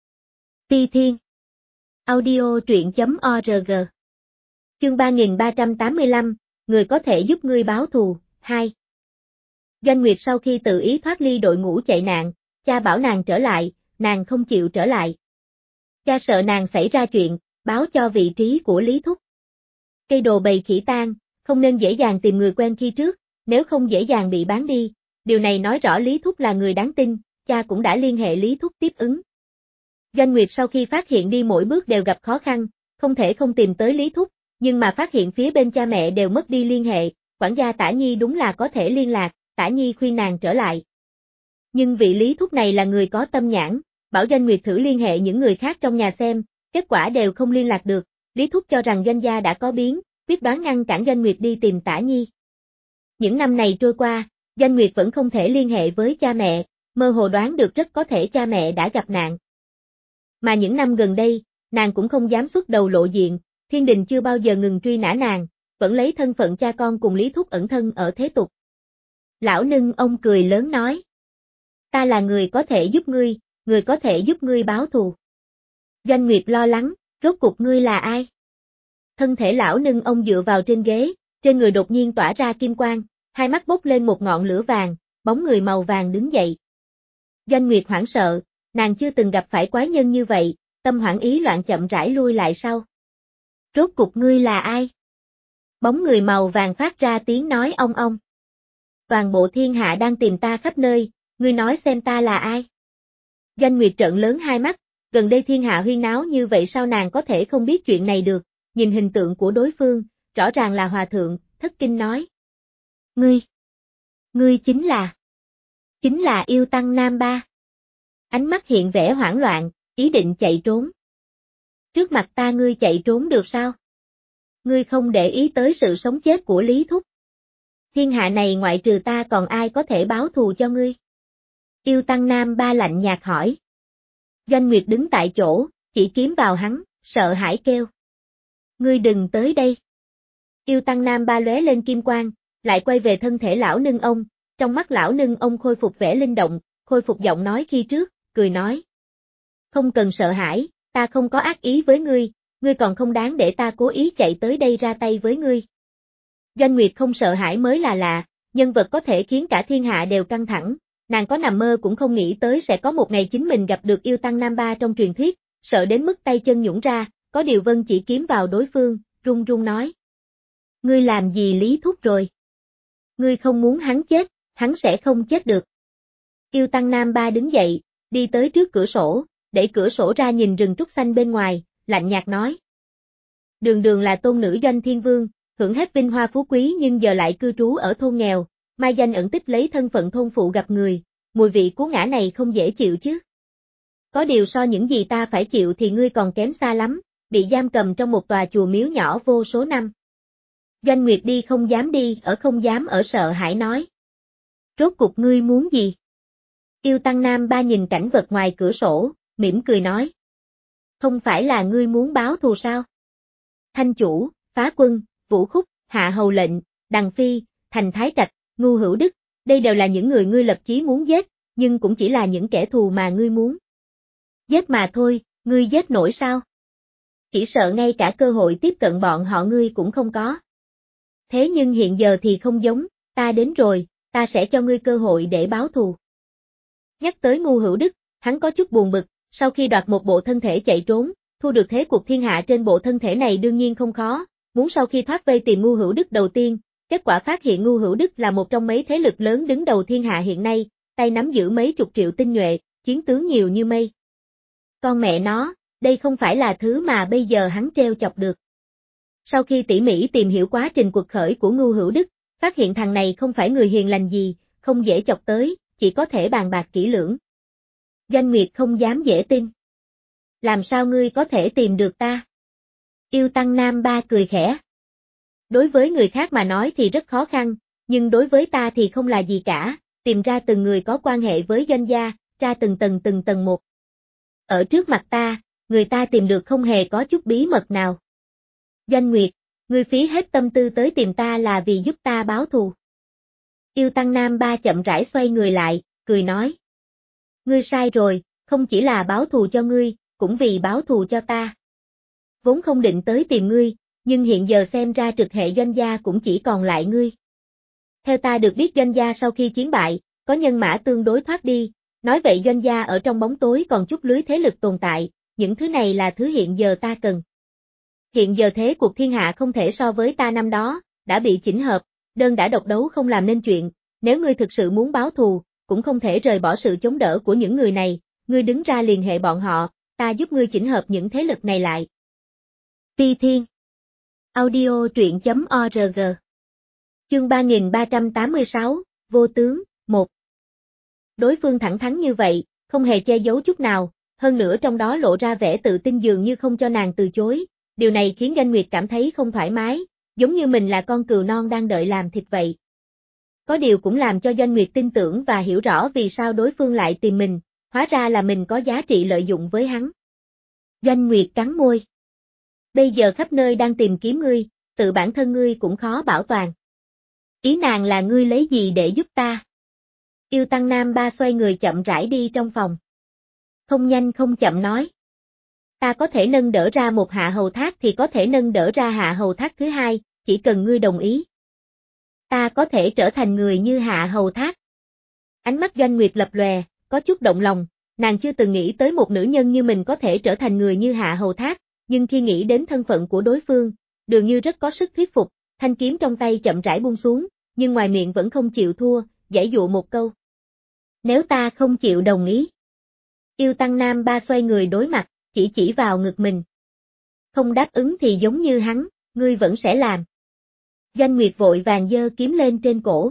Ti Thiên. Audio truyện.org. Chương ba nghìn ba trăm tám mươi lăm, người có thể giúp ngươi báo thù, hai. Doanh Nguyệt sau khi tự ý thoát ly đội ngũ chạy nạn, cha bảo nàng trở lại, nàng không chịu trở lại. Cha sợ nàng xảy ra chuyện, báo cho vị trí của Lý thúc. Cây đồ bầy khỉ tan, không nên dễ dàng tìm người quen khi trước, nếu không dễ dàng bị bán đi, điều này nói rõ Lý thúc là người đáng tin, cha cũng đã liên hệ Lý thúc tiếp ứng. Doanh Nguyệt sau khi phát hiện đi mỗi bước đều gặp khó khăn, không thể không tìm tới Lý thúc, nhưng mà phát hiện phía bên cha mẹ đều mất đi liên hệ, quản gia Tả Nhi đúng là có thể liên lạc, Tả Nhi khuyên nàng trở lại. Nhưng vị Lý thúc này là người có tâm nhãn, bảo Doanh Nguyệt thử liên hệ những người khác trong nhà xem, kết quả đều không liên lạc được, Lý thúc cho rằng Doanh gia đã có biến, quyết đoán ngăn cản Doanh Nguyệt đi tìm Tả Nhi. Những năm này trôi qua, Doanh Nguyệt vẫn không thể liên hệ với cha mẹ, mơ hồ đoán được rất có thể cha mẹ đã gặp nạn. Mà những năm gần đây, nàng cũng không dám xuất đầu lộ diện, thiên đình chưa bao giờ ngừng truy nã nàng, vẫn lấy thân phận cha con cùng Lý thúc ẩn thân ở thế tục. Lão nương ông cười lớn nói. Ta là người có thể giúp ngươi, người có thể giúp ngươi báo thù. Doanh Nguyệt lo lắng, rốt cuộc ngươi là ai? Thân thể lão nương ông dựa vào trên ghế, trên người đột nhiên tỏa ra kim quang, hai mắt bốc lên một ngọn lửa vàng, bóng người màu vàng đứng dậy. Doanh Nguyệt hoảng sợ, Nàng chưa từng gặp phải quái nhân như vậy, tâm hoảng ý loạn chậm rãi lui lại sau. Rốt cục ngươi là ai? Bóng người màu vàng phát ra tiếng nói ong ong. Toàn bộ thiên hạ đang tìm ta khắp nơi, ngươi nói xem ta là ai? Doanh Nguyệt trợn lớn hai mắt, gần đây thiên hạ huyên náo như vậy sao nàng có thể không biết chuyện này được, nhìn hình tượng của đối phương, rõ ràng là hòa thượng, thất kinh nói. Ngươi, ngươi chính là, chính là yêu tăng Nam Ba. Ánh mắt hiện vẻ hoảng loạn, ý định chạy trốn. Trước mặt ta ngươi chạy trốn được sao? Ngươi không để ý tới sự sống chết của Lý Thúc. Thiên hạ này ngoại trừ ta còn ai có thể báo thù cho ngươi? Yêu tăng Nam Ba lạnh nhạt hỏi. Doanh Nguyệt đứng tại chỗ, chỉ kiếm vào hắn, sợ hãi kêu. Ngươi đừng tới đây. Yêu tăng Nam Ba lóe lên kim quang, lại quay về thân thể lão nương ông, trong mắt lão nương ông khôi phục vẻ linh động, khôi phục giọng nói khi trước, cười nói. Không cần sợ hãi, ta không có ác ý với ngươi, ngươi còn không đáng để ta cố ý chạy tới đây ra tay với ngươi. Doanh Nguyệt không sợ hãi mới là lạ, nhân vật có thể khiến cả thiên hạ đều căng thẳng, nàng có nằm mơ cũng không nghĩ tới sẽ có một ngày chính mình gặp được yêu tăng Nam Ba trong truyền thuyết, sợ đến mức tay chân nhũn ra, có điều Vân chỉ kiếm vào đối phương, run run nói. Ngươi làm gì Lý Thúc rồi? Ngươi không muốn hắn chết, hắn sẽ không chết được. Yêu tăng Nam Ba đứng dậy, đi tới trước cửa sổ, đẩy cửa sổ ra nhìn rừng trúc xanh bên ngoài, lạnh nhạt nói. Đường đường là tôn nữ Doanh Thiên Vương, hưởng hết vinh hoa phú quý nhưng giờ lại cư trú ở thôn nghèo, mai danh ẩn tích lấy thân phận thôn phụ gặp người, mùi vị cú ngã này không dễ chịu chứ. Có điều so những gì ta phải chịu thì ngươi còn kém xa lắm, bị giam cầm trong một tòa chùa miếu nhỏ vô số năm. Doanh Nguyệt đi không dám đi, ở không dám ở sợ hãi nói. Rốt cục ngươi muốn gì? Yêu tăng Nam Ba nhìn cảnh vật ngoài cửa sổ, mỉm cười nói. Không phải là ngươi muốn báo thù sao? Thanh Chủ, Phá Quân, Vũ Khúc, Hạ Hầu Lệnh, Đằng Phi, Thành Thái Trạch, Ngu Hữu Đức, đây đều là những người ngươi lập chí muốn giết, nhưng cũng chỉ là những kẻ thù mà ngươi muốn giết mà thôi, ngươi giết nổi sao? Chỉ sợ ngay cả cơ hội tiếp cận bọn họ ngươi cũng không có. Thế nhưng hiện giờ thì không giống, ta đến rồi, ta sẽ cho ngươi cơ hội để báo thù. Nhắc tới Ngu Hữu Đức, hắn có chút buồn bực, sau khi đoạt một bộ thân thể chạy trốn, thu được thế cuộc thiên hạ trên bộ thân thể này đương nhiên không khó, muốn sau khi thoát vây tìm Ngu Hữu Đức đầu tiên, kết quả phát hiện Ngu Hữu Đức là một trong mấy thế lực lớn đứng đầu thiên hạ hiện nay, tay nắm giữ mấy chục triệu tinh nhuệ, chiến tướng nhiều như mây. Con mẹ nó, đây không phải là thứ mà bây giờ hắn treo chọc được. Sau khi tỉ mỉ tìm hiểu quá trình cuộc khởi của Ngu Hữu Đức, phát hiện thằng này không phải người hiền lành gì, không dễ chọc tới, chỉ có thể bàn bạc kỹ lưỡng. Doanh Nguyệt không dám dễ tin. Làm sao ngươi có thể tìm được ta? Yêu tăng Nam Ba cười khẽ. Đối với người khác mà nói thì rất khó khăn, nhưng đối với ta thì không là gì cả, tìm ra từng người có quan hệ với Doanh gia, ra từng tầng từng tầng một. Ở trước mặt ta, người ta tìm được không hề có chút bí mật nào. Doanh Nguyệt, ngươi phí hết tâm tư tới tìm ta là vì giúp ta báo thù. Yêu tăng Nam Ba chậm rãi xoay người lại, cười nói. Ngươi sai rồi, không chỉ là báo thù cho ngươi, cũng vì báo thù cho ta. Vốn không định tới tìm ngươi, nhưng hiện giờ xem ra trực hệ Doanh gia cũng chỉ còn lại ngươi. Theo ta được biết Doanh gia sau khi chiến bại, có nhân mã tương đối thoát đi, nói vậy Doanh gia ở trong bóng tối còn chút lưới thế lực tồn tại, những thứ này là thứ hiện giờ ta cần. Hiện giờ thế cuộc thiên hạ không thể so với ta năm đó, đã bị chỉnh hợp, đơn đã độc đấu không làm nên chuyện, nếu ngươi thực sự muốn báo thù, cũng không thể rời bỏ sự chống đỡ của những người này, ngươi đứng ra liên hệ bọn họ, ta giúp ngươi chỉnh hợp những thế lực này lại. Phi Thiên Audio truyện chấm org Chương ba nghìn ba trăm tám mươi sáu, Vô Tướng, một Đối phương thẳng thắn như vậy, không hề che giấu chút nào, hơn nữa trong đó lộ ra vẻ tự tin dường như không cho nàng từ chối, điều này khiến Doanh Nguyệt cảm thấy không thoải mái, giống như mình là con cừu non đang đợi làm thịt vậy. Có điều cũng làm cho Doanh Nguyệt tin tưởng và hiểu rõ vì sao đối phương lại tìm mình, hóa ra là mình có giá trị lợi dụng với hắn. Doanh Nguyệt cắn môi. Bây giờ khắp nơi đang tìm kiếm ngươi, tự bản thân ngươi cũng khó bảo toàn. Ý nàng là ngươi lấy gì để giúp ta? Yêu tăng Nam Ba xoay người chậm rãi đi trong phòng. Không nhanh không chậm nói. Ta có thể nâng đỡ ra một hạ hầu thác thì có thể nâng đỡ ra hạ hầu thác thứ hai, chỉ cần ngươi đồng ý. Ta có thể trở thành người như hạ hầu thác. Ánh mắt Doanh Nguyệt lập lòe, có chút động lòng, Nàng chưa từng nghĩ tới một nữ nhân như mình có thể trở thành người như Hạ Hầu Thác, nhưng khi nghĩ đến thân phận của đối phương, dường như rất có sức thuyết phục, thanh kiếm trong tay chậm rãi buông xuống, nhưng ngoài miệng vẫn không chịu thua, giãy dụa một câu. Nếu ta không chịu đồng ý. Yêu Tăng Nam Ba xoay người đối mặt, chỉ chỉ vào ngực mình. Không đáp ứng thì giống như hắn, ngươi vẫn sẽ làm. Doanh Nguyệt vội vàng giơ kiếm lên trên cổ.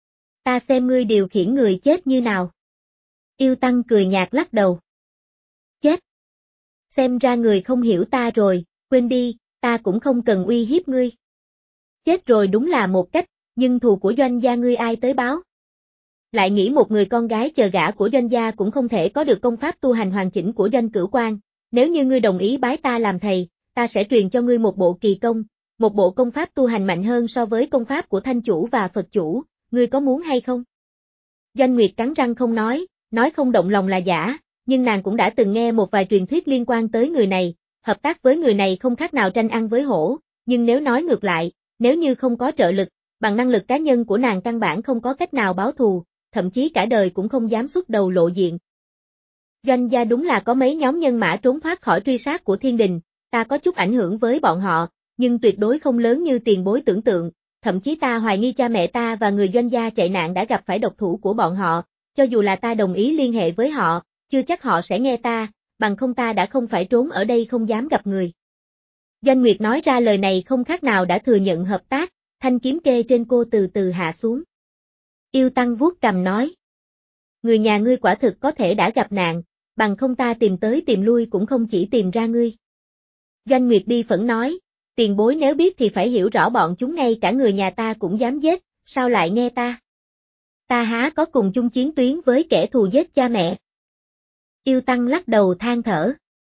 Ta xem ngươi điều khiển người chết như nào. Yêu Tăng cười nhạt lắc đầu. Chết. Xem ra người không hiểu ta rồi, quên đi, ta cũng không cần uy hiếp ngươi. Chết rồi đúng là một cách, nhưng thù của Doanh gia ngươi ai tới báo? Lại nghĩ một người con gái chờ gả của Doanh gia cũng không thể có được công pháp tu hành hoàn chỉnh của Doanh Cửu Quan, nếu như ngươi đồng ý bái ta làm thầy, ta sẽ truyền cho ngươi một bộ kỳ công, một bộ công pháp tu hành mạnh hơn so với công pháp của Thanh Chủ và Phật Chủ, ngươi có muốn hay không? Doanh Nguyệt cắn răng không nói, nói không động lòng là giả, nhưng nàng cũng đã từng nghe một vài truyền thuyết liên quan tới người này, hợp tác với người này không khác nào tranh ăn với hổ, nhưng nếu nói ngược lại, nếu như không có trợ lực, bằng năng lực cá nhân của nàng căn bản không có cách nào báo thù, thậm chí cả đời cũng không dám xuất đầu lộ diện. Doanh gia đúng là có mấy nhóm nhân mã trốn thoát khỏi truy sát của thiên đình, ta có chút ảnh hưởng với bọn họ, nhưng tuyệt đối không lớn như tiền bối tưởng tượng, thậm chí ta hoài nghi cha mẹ ta và người Doanh gia chạy nạn đã gặp phải độc thủ của bọn họ, cho dù là ta đồng ý liên hệ với họ, chưa chắc họ sẽ nghe ta, bằng không ta đã không phải trốn ở đây không dám gặp người. Doanh Nguyệt nói ra lời này không khác nào đã thừa nhận hợp tác, thanh kiếm kê trên cô từ từ hạ xuống. Yêu Tăng vuốt cằm nói. Người nhà ngươi quả thực có thể đã gặp nạn, bằng không ta tìm tới tìm lui cũng không chỉ tìm ra ngươi. Doanh Nguyệt bi phẫn nói, tiền bối nếu biết thì phải hiểu rõ bọn chúng ngay cả người nhà ta cũng dám giết, sao lại nghe ta? Ta há có cùng chung chiến tuyến với kẻ thù giết cha mẹ. Yêu Tăng lắc đầu than thở.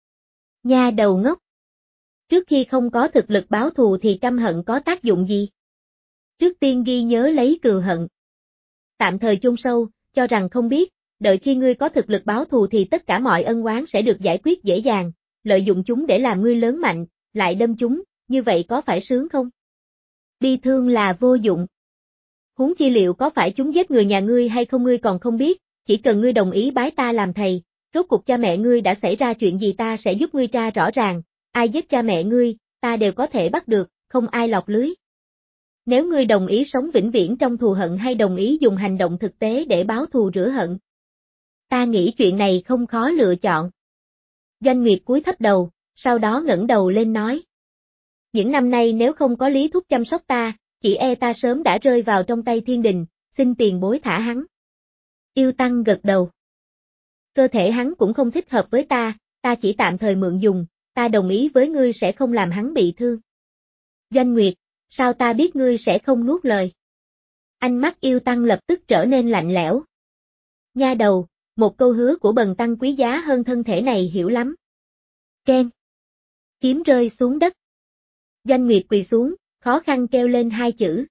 Nha đầu ngốc. Trước khi không có thực lực báo thù thì căm hận có tác dụng gì? Trước tiên ghi nhớ lấy cừu hận. Tạm thời chôn sâu, cho rằng không biết, đợi khi ngươi có thực lực báo thù thì tất cả mọi ân oán sẽ được giải quyết dễ dàng, lợi dụng chúng để làm ngươi lớn mạnh, lại đâm chúng, như vậy có phải sướng không? Bi thương là vô dụng. Huống chi liệu có phải chúng giết người nhà ngươi hay không ngươi còn không biết, chỉ cần ngươi đồng ý bái ta làm thầy, rốt cuộc cha mẹ ngươi đã xảy ra chuyện gì ta sẽ giúp ngươi tra rõ ràng, ai giết cha mẹ ngươi, ta đều có thể bắt được, không ai lọt lưới. Nếu ngươi đồng ý sống vĩnh viễn trong thù hận hay đồng ý dùng hành động thực tế để báo thù rửa hận. Ta nghĩ chuyện này không khó lựa chọn. Doanh Nguyệt cúi thấp đầu, sau đó ngẩng đầu lên nói. Những năm nay nếu không có Lý Thúc chăm sóc ta, chỉ e ta sớm đã rơi vào trong tay thiên đình, xin tiền bối thả hắn. Yêu Tăng gật đầu. Cơ thể hắn cũng không thích hợp với ta, ta chỉ tạm thời mượn dùng, ta đồng ý với ngươi sẽ không làm hắn bị thương. Doanh Nguyệt, sao ta biết ngươi sẽ không nuốt lời? Ánh mắt Yêu Tăng lập tức trở nên lạnh lẽo. Nha đầu, một câu hứa của Bần Tăng quý giá hơn thân thể này hiểu lắm. Keng. Kiếm rơi xuống đất. Doanh Nguyệt quỳ xuống, khó khăn kêu lên hai chữ.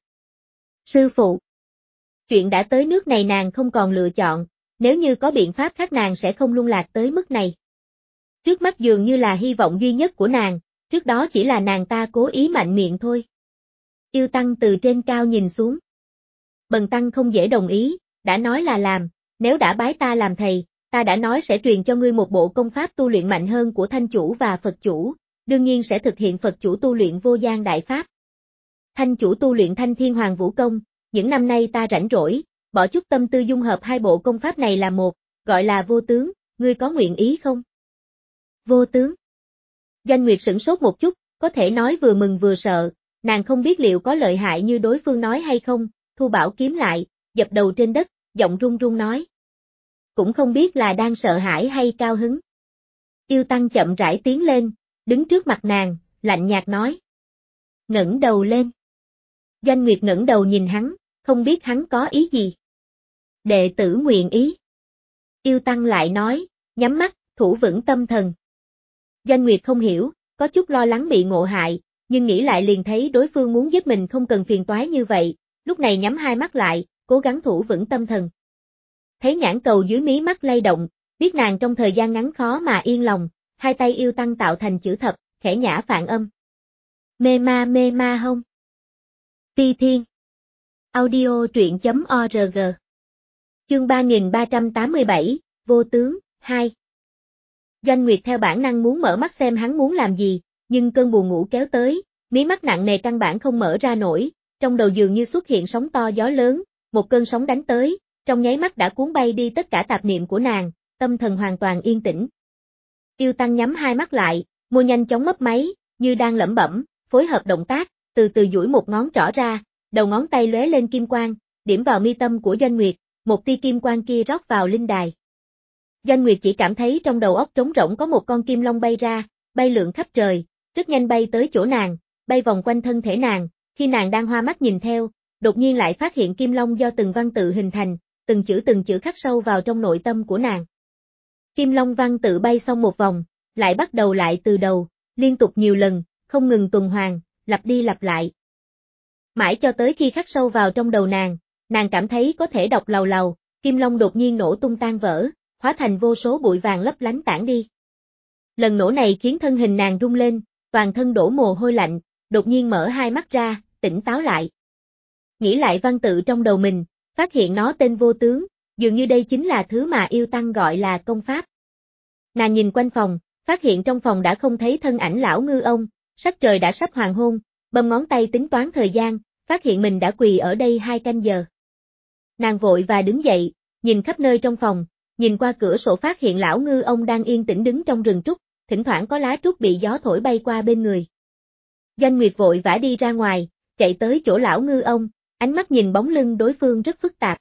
Sư phụ. Chuyện đã tới nước này nàng không còn lựa chọn, nếu như có biện pháp khác nàng sẽ không lung lạc tới mức này. Trước mắt dường như là hy vọng duy nhất của nàng, trước đó chỉ là nàng ta cố ý mạnh miệng thôi. Yêu Tăng từ trên cao nhìn xuống. Bần Tăng không dễ đồng ý, đã nói là làm, nếu đã bái ta làm thầy, ta đã nói sẽ truyền cho ngươi một bộ công pháp tu luyện mạnh hơn của Thanh Chủ và Phật Chủ, đương nhiên sẽ thực hiện Phật Chủ tu luyện vô gian đại pháp. Thanh Chủ tu luyện Thanh Thiên Hoàng Vũ Công, những năm nay ta rảnh rỗi, bỏ chút tâm tư dung hợp hai bộ công pháp này là một, gọi là vô tướng, ngươi có nguyện ý không? Vô tướng. Doanh Nguyệt sửng sốt một chút, có thể nói vừa mừng vừa sợ, nàng không biết liệu có lợi hại như đối phương nói hay không, thu bảo kiếm lại, dập đầu trên đất, giọng run run nói. Cũng không biết là đang sợ hãi hay cao hứng. Yêu Tăng chậm rãi tiến lên, đứng trước mặt nàng, lạnh nhạt nói. Ngẩng đầu lên. Doanh Nguyệt ngẩng đầu nhìn hắn, không biết hắn có ý gì. Đệ tử nguyện ý. Yêu Tăng lại nói, nhắm mắt, thủ vững tâm thần. Doanh Nguyệt không hiểu, có chút lo lắng bị ngộ hại, nhưng nghĩ lại liền thấy đối phương muốn giúp mình không cần phiền toái như vậy, lúc này nhắm hai mắt lại, cố gắng thủ vững tâm thần. Thấy nhãn cầu dưới mí mắt lay động, biết nàng trong thời gian ngắn khó mà yên lòng, hai tay Yêu Tăng tạo thành chữ thập, khẽ nhả phạn âm. Mê ma mê ma hông. Ti Thiên. Audio truyện chấm org. Chương ba nghìn ba trăm tám mươi bảy, Vô Tướng, hai. hai. Doanh Nguyệt theo bản năng muốn mở mắt xem hắn muốn làm gì, nhưng cơn buồn ngủ kéo tới, mí mắt nặng nề căn bản không mở ra nổi, trong đầu dường như xuất hiện sóng to gió lớn, một cơn sóng đánh tới, trong nháy mắt đã cuốn bay đi tất cả tạp niệm của nàng, tâm thần hoàn toàn yên tĩnh. Yêu Tăng nhắm hai mắt lại, môi nhanh chóng mấp máy, như đang lẩm bẩm, phối hợp động tác, từ từ duỗi một ngón trỏ ra, đầu ngón tay lóe lên kim quang, điểm vào mi tâm của Doanh Nguyệt, một tia kim quang kia rót vào linh đài. Doanh Nguyệt chỉ cảm thấy trong đầu óc trống rỗng có một con kim long bay ra, bay lượn khắp trời, rất nhanh bay tới chỗ nàng, bay vòng quanh thân thể nàng, khi nàng đang hoa mắt nhìn theo, đột nhiên lại phát hiện kim long do từng văn tự hình thành, từng chữ từng chữ khắc sâu vào trong nội tâm của nàng. Kim long văn tự bay xong một vòng, lại bắt đầu lại từ đầu, liên tục nhiều lần, không ngừng tuần hoàn, lặp đi lặp lại. Mãi cho tới khi khắc sâu vào trong đầu nàng, nàng cảm thấy có thể đọc lầu lầu, kim long đột nhiên nổ tung tan vỡ, hóa thành vô số bụi vàng lấp lánh tản đi. Lần nổ này khiến thân hình nàng rung lên, toàn thân đổ mồ hôi lạnh, đột nhiên mở hai mắt ra, tỉnh táo lại. Nghĩ lại văn tự trong đầu mình, phát hiện nó tên vô tướng, dường như đây chính là thứ mà yêu tăng gọi là công pháp. Nàng nhìn quanh phòng, phát hiện trong phòng đã không thấy thân ảnh lão ngư ông, sắc trời đã sắp hoàng hôn, bấm ngón tay tính toán thời gian, phát hiện mình đã quỳ ở đây hai canh giờ. Nàng vội và đứng dậy, nhìn khắp nơi trong phòng, nhìn qua cửa sổ phát hiện lão ngư ông đang yên tĩnh đứng trong rừng trúc, thỉnh thoảng có lá trúc bị gió thổi bay qua bên người. Doanh Nguyệt vội vã đi ra ngoài, chạy tới chỗ lão ngư ông, ánh mắt nhìn bóng lưng đối phương rất phức tạp.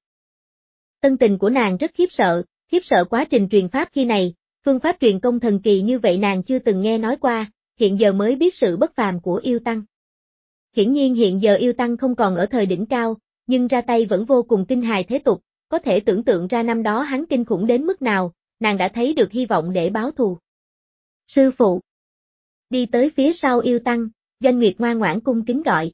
Tâm tình của nàng rất khiếp sợ, khiếp sợ quá trình truyền pháp khi này, phương pháp truyền công thần kỳ như vậy nàng chưa từng nghe nói qua, hiện giờ mới biết sự bất phàm của yêu tăng. Hiển nhiên hiện giờ yêu tăng không còn ở thời đỉnh cao, nhưng ra tay vẫn vô cùng kinh hài thế tục, có thể tưởng tượng ra năm đó hắn kinh khủng đến mức nào, nàng đã thấy được hy vọng để báo thù. Sư phụ. Đi tới phía sau yêu tăng, Doanh Nguyệt ngoan ngoãn cung kính gọi.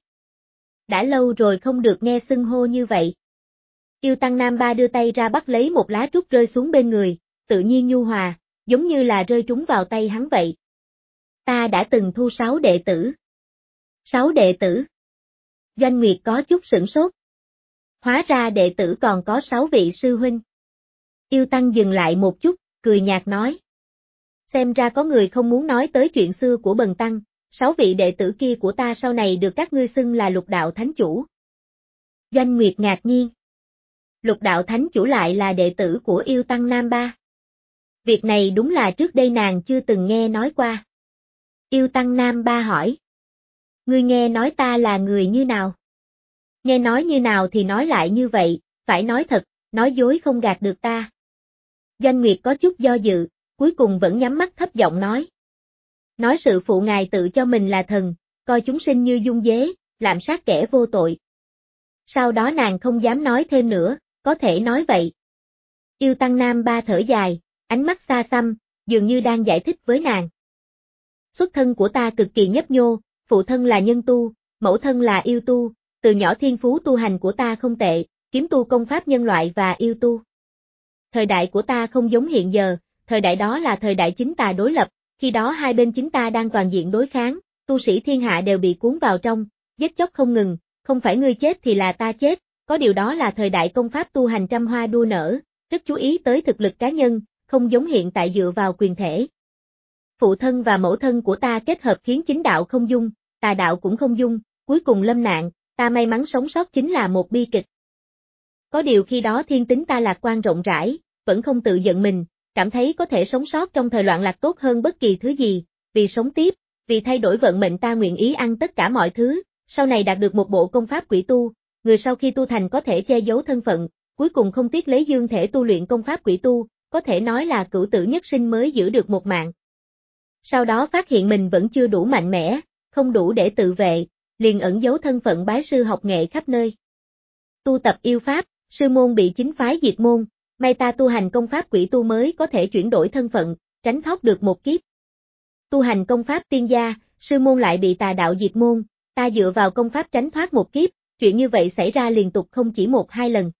Đã lâu rồi không được nghe xưng hô như vậy. Yêu tăng Nam Ba đưa tay ra bắt lấy một lá trúc rơi xuống bên người, tự nhiên nhu hòa, giống như là rơi trúng vào tay hắn vậy. Ta đã từng thu sáu đệ tử. Sáu đệ tử. Doanh Nguyệt có chút sửng sốt. Hóa ra đệ tử còn có sáu vị sư huynh. Yêu tăng dừng lại một chút, cười nhạt nói. Xem ra có người không muốn nói tới chuyện xưa của bần tăng, sáu vị đệ tử kia của ta sau này được các ngươi xưng là lục đạo thánh chủ. Doanh Nguyệt ngạc nhiên. Lục đạo thánh chủ lại là đệ tử của yêu tăng Nam Ba. Việc này đúng là trước đây nàng chưa từng nghe nói qua. Yêu tăng Nam Ba hỏi. Ngươi nghe nói ta là người như nào? Nghe nói như nào thì nói lại như vậy, phải nói thật, nói dối không gạt được ta. Doanh Nguyệt có chút do dự, cuối cùng vẫn nhắm mắt thấp giọng nói. Nói sự phụ ngài tự cho mình là thần, coi chúng sinh như dung dế, lạm sát kẻ vô tội. Sau đó nàng không dám nói thêm nữa, có thể nói vậy. Yêu tăng Nam Ba thở dài, ánh mắt xa xăm, dường như đang giải thích với nàng. Xuất thân của ta cực kỳ nhấp nhô, phụ thân là nhân tu, mẫu thân là yêu tu, từ nhỏ thiên phú tu hành của ta không tệ, kiếm tu công pháp nhân loại và yêu tu. Thời đại của ta không giống hiện giờ, thời đại đó là thời đại chính tà đối lập, khi đó hai bên chính ta đang toàn diện đối kháng, tu sĩ thiên hạ đều bị cuốn vào trong, giết chóc không ngừng, không phải ngươi chết thì là ta chết, có điều đó là thời đại công pháp tu hành trăm hoa đua nở, rất chú ý tới thực lực cá nhân, không giống hiện tại dựa vào quyền thể. Phụ thân và mẫu thân của ta kết hợp khiến chính đạo không dung, tà đạo cũng không dung, cuối cùng lâm nạn, ta may mắn sống sót chính là một bi kịch. Có điều khi đó thiên tính ta lạc quan rộng rãi, vẫn không tự giận mình, cảm thấy có thể sống sót trong thời loạn lạc tốt hơn bất kỳ thứ gì, vì sống tiếp, vì thay đổi vận mệnh ta nguyện ý ăn tất cả mọi thứ, sau này đạt được một bộ công pháp quỷ tu, người sau khi tu thành có thể che giấu thân phận, cuối cùng không tiếc lấy dương thể tu luyện công pháp quỷ tu, có thể nói là cửu tử nhất sinh mới giữ được một mạng. Sau đó phát hiện mình vẫn chưa đủ mạnh mẽ, không đủ để tự vệ, liền ẩn giấu thân phận bái sư học nghệ khắp nơi. Tu tập yêu pháp, sư môn bị chính phái diệt môn, may ta tu hành công pháp quỷ tu mới có thể chuyển đổi thân phận, tránh thoát được một kiếp. Tu hành công pháp tiên gia, sư môn lại bị tà đạo diệt môn, ta dựa vào công pháp tránh thoát một kiếp, chuyện như vậy xảy ra liên tục không chỉ một hai lần.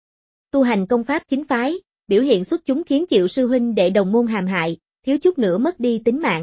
Tu hành công pháp chính phái, biểu hiện xuất chúng khiến chịu sư huynh đệ đồng môn hãm hại, thiếu chút nữa mất đi tính mạng.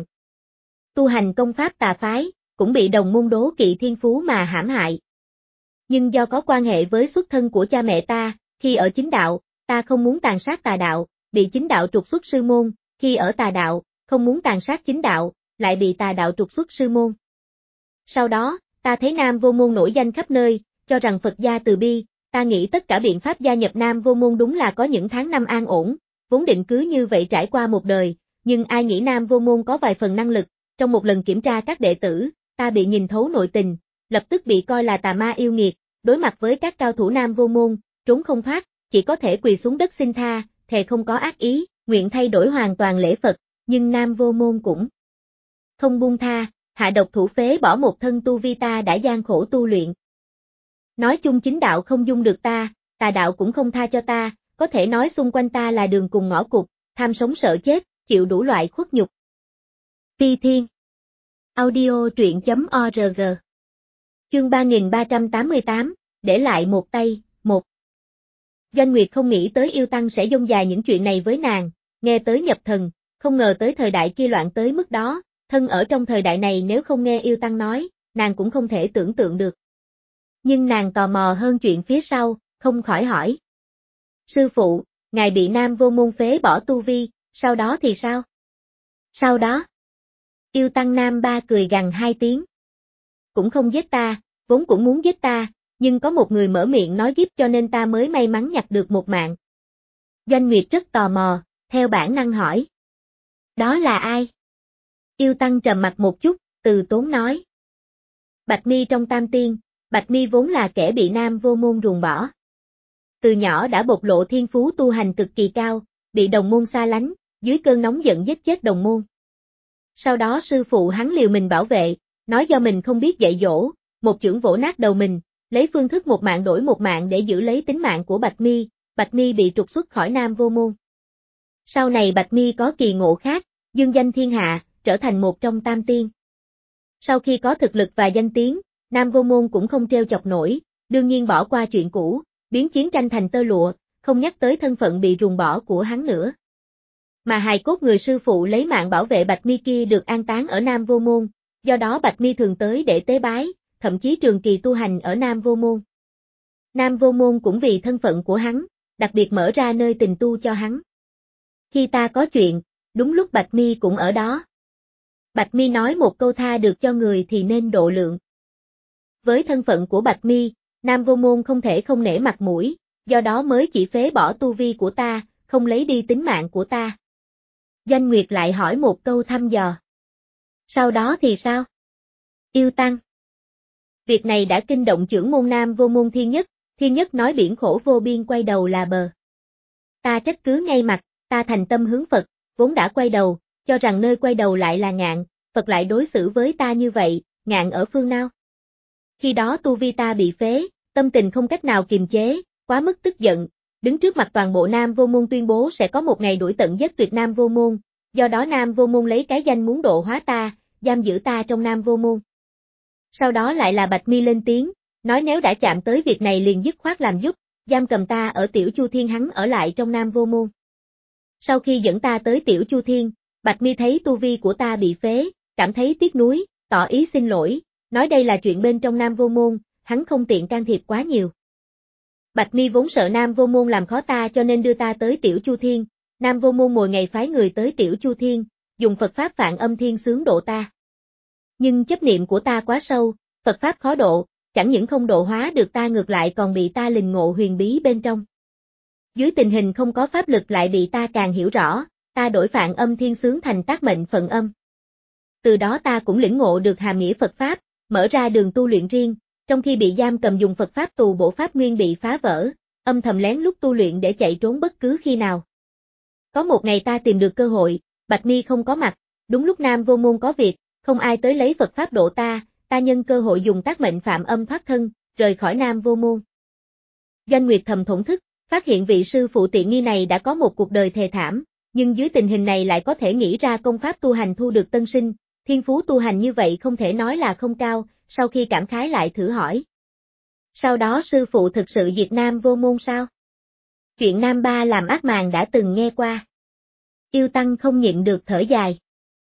Tu hành công pháp tà phái, cũng bị đồng môn đố kỵ thiên phú mà hãm hại. Nhưng do có quan hệ với xuất thân của cha mẹ ta, khi ở chính đạo, ta không muốn tàn sát tà đạo, bị chính đạo trục xuất sư môn, khi ở tà đạo, không muốn tàn sát chính đạo, lại bị tà đạo trục xuất sư môn. Sau đó, ta thấy Nam Vô Môn nổi danh khắp nơi, cho rằng Phật gia từ bi, ta nghĩ tất cả biện pháp gia nhập Nam Vô Môn đúng là có những tháng năm an ổn, vốn định cứ như vậy trải qua một đời, nhưng ai nghĩ Nam Vô Môn có vài phần năng lực, trong một lần kiểm tra các đệ tử, ta bị nhìn thấu nội tình, lập tức bị coi là tà ma yêu nghiệt, đối mặt với các cao thủ Nam Vô Môn, trốn không thoát, chỉ có thể quỳ xuống đất xin tha, thề không có ác ý, nguyện thay đổi hoàn toàn lễ Phật, nhưng Nam Vô Môn cũng không buông tha, hạ độc thủ phế bỏ một thân tu vi ta đã gian khổ tu luyện. Nói chung chính đạo không dung được ta, tà đạo cũng không tha cho ta, có thể nói xung quanh ta là đường cùng ngõ cụt, tham sống sợ chết, chịu đủ loại khuất nhục. Phi Thiên Audio truyện chấm org Chương ba nghìn ba trăm tám mươi tám, để lại một tay, một. Doanh Nguyệt không nghĩ tới Yêu Tăng sẽ dông dài những chuyện này với nàng, nghe tới nhập thần, không ngờ tới thời đại kia loạn tới mức đó, thân ở trong thời đại này nếu không nghe Yêu Tăng nói, nàng cũng không thể tưởng tượng được. Nhưng nàng tò mò hơn chuyện phía sau, không khỏi hỏi. Sư phụ, ngài bị Nam Vô Môn phế bỏ tu vi, sau đó thì sao? Sau đó? Yêu Tăng Nam Ba cười gằn hai tiếng. Cũng không giết ta, vốn cũng muốn giết ta, nhưng có một người mở miệng nói giúp cho nên ta mới may mắn nhặt được một mạng. Doanh Nguyệt rất tò mò, theo bản năng hỏi. Đó là ai? Yêu Tăng trầm mặt một chút, từ tốn nói. Bạch Mi trong Tam Tiên, Bạch Mi vốn là kẻ bị Nam Vô Môn ruồng bỏ. Từ nhỏ đã bộc lộ thiên phú tu hành cực kỳ cao, bị đồng môn xa lánh, dưới cơn nóng giận giết chết đồng môn. Sau đó sư phụ hắn liều mình bảo vệ, nói do mình không biết dạy dỗ, một chưởng vỗ nát đầu mình, lấy phương thức một mạng đổi một mạng để giữ lấy tính mạng của Bạch Mi, Bạch Mi bị trục xuất khỏi Nam Vô Môn. Sau này Bạch Mi có kỳ ngộ khác, dương danh thiên hạ, trở thành một trong Tam Tiên. Sau khi có thực lực và danh tiếng, Nam Vô Môn cũng không trêu chọc nổi, đương nhiên bỏ qua chuyện cũ, biến chiến tranh thành tơ lụa, không nhắc tới thân phận bị ruồng bỏ của hắn nữa. Mà hài cốt người sư phụ lấy mạng bảo vệ Bạch Mi kia được an táng ở Nam Vô Môn, do đó Bạch Mi thường tới để tế bái, thậm chí trường kỳ tu hành ở Nam Vô Môn. Nam Vô Môn cũng vì thân phận của hắn, đặc biệt mở ra nơi tình tu cho hắn. Khi ta có chuyện, đúng lúc Bạch Mi cũng ở đó. Bạch Mi nói một câu tha được cho người thì nên độ lượng. Với thân phận của Bạch Mi, Nam Vô Môn không thể không nể mặt mũi, do đó mới chỉ phế bỏ tu vi của ta, không lấy đi tính mạng của ta. Doanh Nguyệt lại hỏi một câu thăm dò. Sau đó thì sao? Yêu Tăng. Việc này đã kinh động trưởng môn Nam Vô Môn Thiên Nhất, Thiên Nhất nói biển khổ vô biên quay đầu là bờ. Ta trách cứ ngay mặt, ta thành tâm hướng Phật, vốn đã quay đầu, cho rằng nơi quay đầu lại là Ngạn, Phật lại đối xử với ta như vậy, Ngạn ở phương nào? Khi đó tu vi ta bị phế, tâm tình không cách nào kiềm chế, quá mức tức giận, đứng trước mặt toàn bộ Nam Vô Môn tuyên bố sẽ có một ngày đuổi tận giết tuyệt Nam Vô Môn, do đó Nam Vô Môn lấy cái danh muốn độ hóa ta, giam giữ ta trong Nam Vô Môn. Sau đó lại là Bạch Mi lên tiếng, nói nếu đã chạm tới việc này liền dứt khoát làm giúp, giam cầm ta ở Tiểu Chu Thiên hắn ở lại trong Nam Vô Môn. Sau khi dẫn ta tới Tiểu Chu Thiên, Bạch Mi thấy tu vi của ta bị phế, cảm thấy tiếc nuối, tỏ ý xin lỗi, nói đây là chuyện bên trong Nam Vô Môn, hắn không tiện can thiệp quá nhiều. Bạch Mi vốn sợ Nam Vô Môn làm khó ta cho nên đưa ta tới Tiểu Chu Thiên, Nam Vô Môn mỗi ngày phái người tới Tiểu Chu Thiên, dùng Phật Pháp Phạn Âm Thiên Xướng độ ta. Nhưng chấp niệm của ta quá sâu, Phật Pháp khó độ, chẳng những không độ hóa được ta ngược lại còn bị ta lình ngộ huyền bí bên trong. Dưới tình hình không có pháp lực lại bị ta càng hiểu rõ, ta đổi Phạn Âm Thiên Xướng thành Tác Mệnh Phận Âm. Từ đó ta cũng lĩnh ngộ được hàm nghĩa Phật Pháp, mở ra đường tu luyện riêng, trong khi bị giam cầm dùng Phật Pháp tù bổ Pháp Nguyên bị phá vỡ, âm thầm lén lút tu luyện để chạy trốn bất cứ khi nào. Có một ngày ta tìm được cơ hội, Bạch Mi không có mặt, đúng lúc Nam Vô Môn có việc, không ai tới lấy Phật Pháp độ ta, ta nhân cơ hội dùng tác mệnh phạm âm thoát thân, rời khỏi Nam Vô Môn. Doanh Nguyệt thầm thổn thức, phát hiện vị sư phụ tiện nghi này đã có một cuộc đời thề thảm, nhưng dưới tình hình này lại có thể nghĩ ra công pháp tu hành thu được tân sinh, thiên phú tu hành như vậy không thể nói là không cao, sau khi cảm khái lại thử hỏi. Sau đó sư phụ thực sự diệt Nam Vô Môn sao? Chuyện Nam Ba làm ác màng đã từng nghe qua. Yêu Tăng không nhịn được thở dài.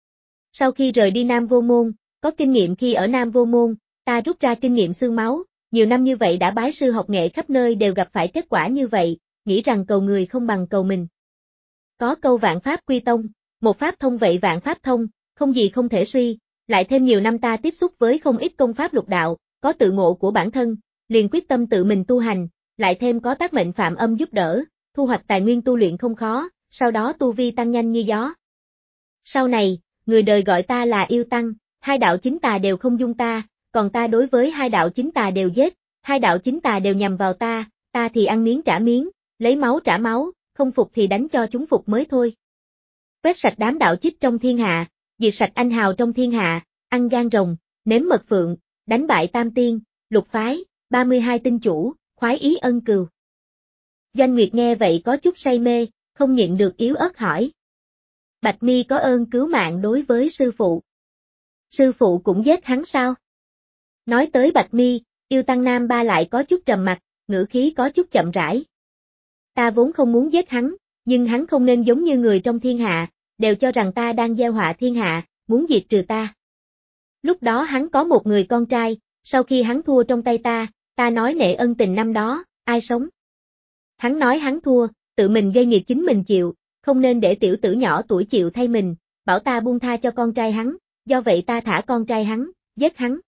Sau khi rời đi Nam Vô Môn, có kinh nghiệm khi ở Nam Vô Môn, ta rút ra kinh nghiệm xương máu, nhiều năm như vậy đã bái sư học nghệ khắp nơi đều gặp phải kết quả như vậy, nghĩ rằng cầu người không bằng cầu mình. Có câu vạn pháp quy tông, một pháp thông vậy vạn pháp thông, không gì không thể suy, lại thêm nhiều năm ta tiếp xúc với không ít công pháp lục đạo, có tự ngộ của bản thân, liền quyết tâm tự mình tu hành, lại thêm có tác mệnh phạm âm giúp đỡ, thu hoạch tài nguyên tu luyện không khó, sau đó tu vi tăng nhanh như gió. Sau này, người đời gọi ta là yêu tăng, hai đạo chính tà đều không dung ta, còn ta đối với hai đạo chính tà đều giết, hai đạo chính tà đều nhằm vào ta, ta thì ăn miếng trả miếng, lấy máu trả máu, không phục thì đánh cho chúng phục mới thôi. Quét sạch đám đạo chích trong thiên hạ, diệt sạch anh hào trong thiên hạ, ăn gan rồng, nếm mật phượng, đánh bại tam tiên, lục phái, ba mươi hai tinh chủ, khoái ý ân cừu. Doanh Nguyệt nghe vậy có chút say mê, không nhịn được yếu ớt hỏi. Bạch Mi có ơn cứu mạng đối với sư phụ. Sư phụ cũng giết hắn sao? Nói tới Bạch Mi, yêu tăng nam ba lại có chút trầm mặt, ngữ khí có chút chậm rãi. Ta vốn không muốn giết hắn, nhưng hắn không nên giống như người trong thiên hạ, đều cho rằng ta đang gieo họa thiên hạ, muốn diệt trừ ta. Lúc đó hắn có một người con trai, sau khi hắn thua trong tay ta, ta nói nể ân tình năm đó, ai sống? Hắn nói hắn thua, tự mình gây nghiệp chính mình chịu, không nên để tiểu tử nhỏ tuổi chịu thay mình, bảo ta buông tha cho con trai hắn, do vậy ta thả con trai hắn, giết hắn.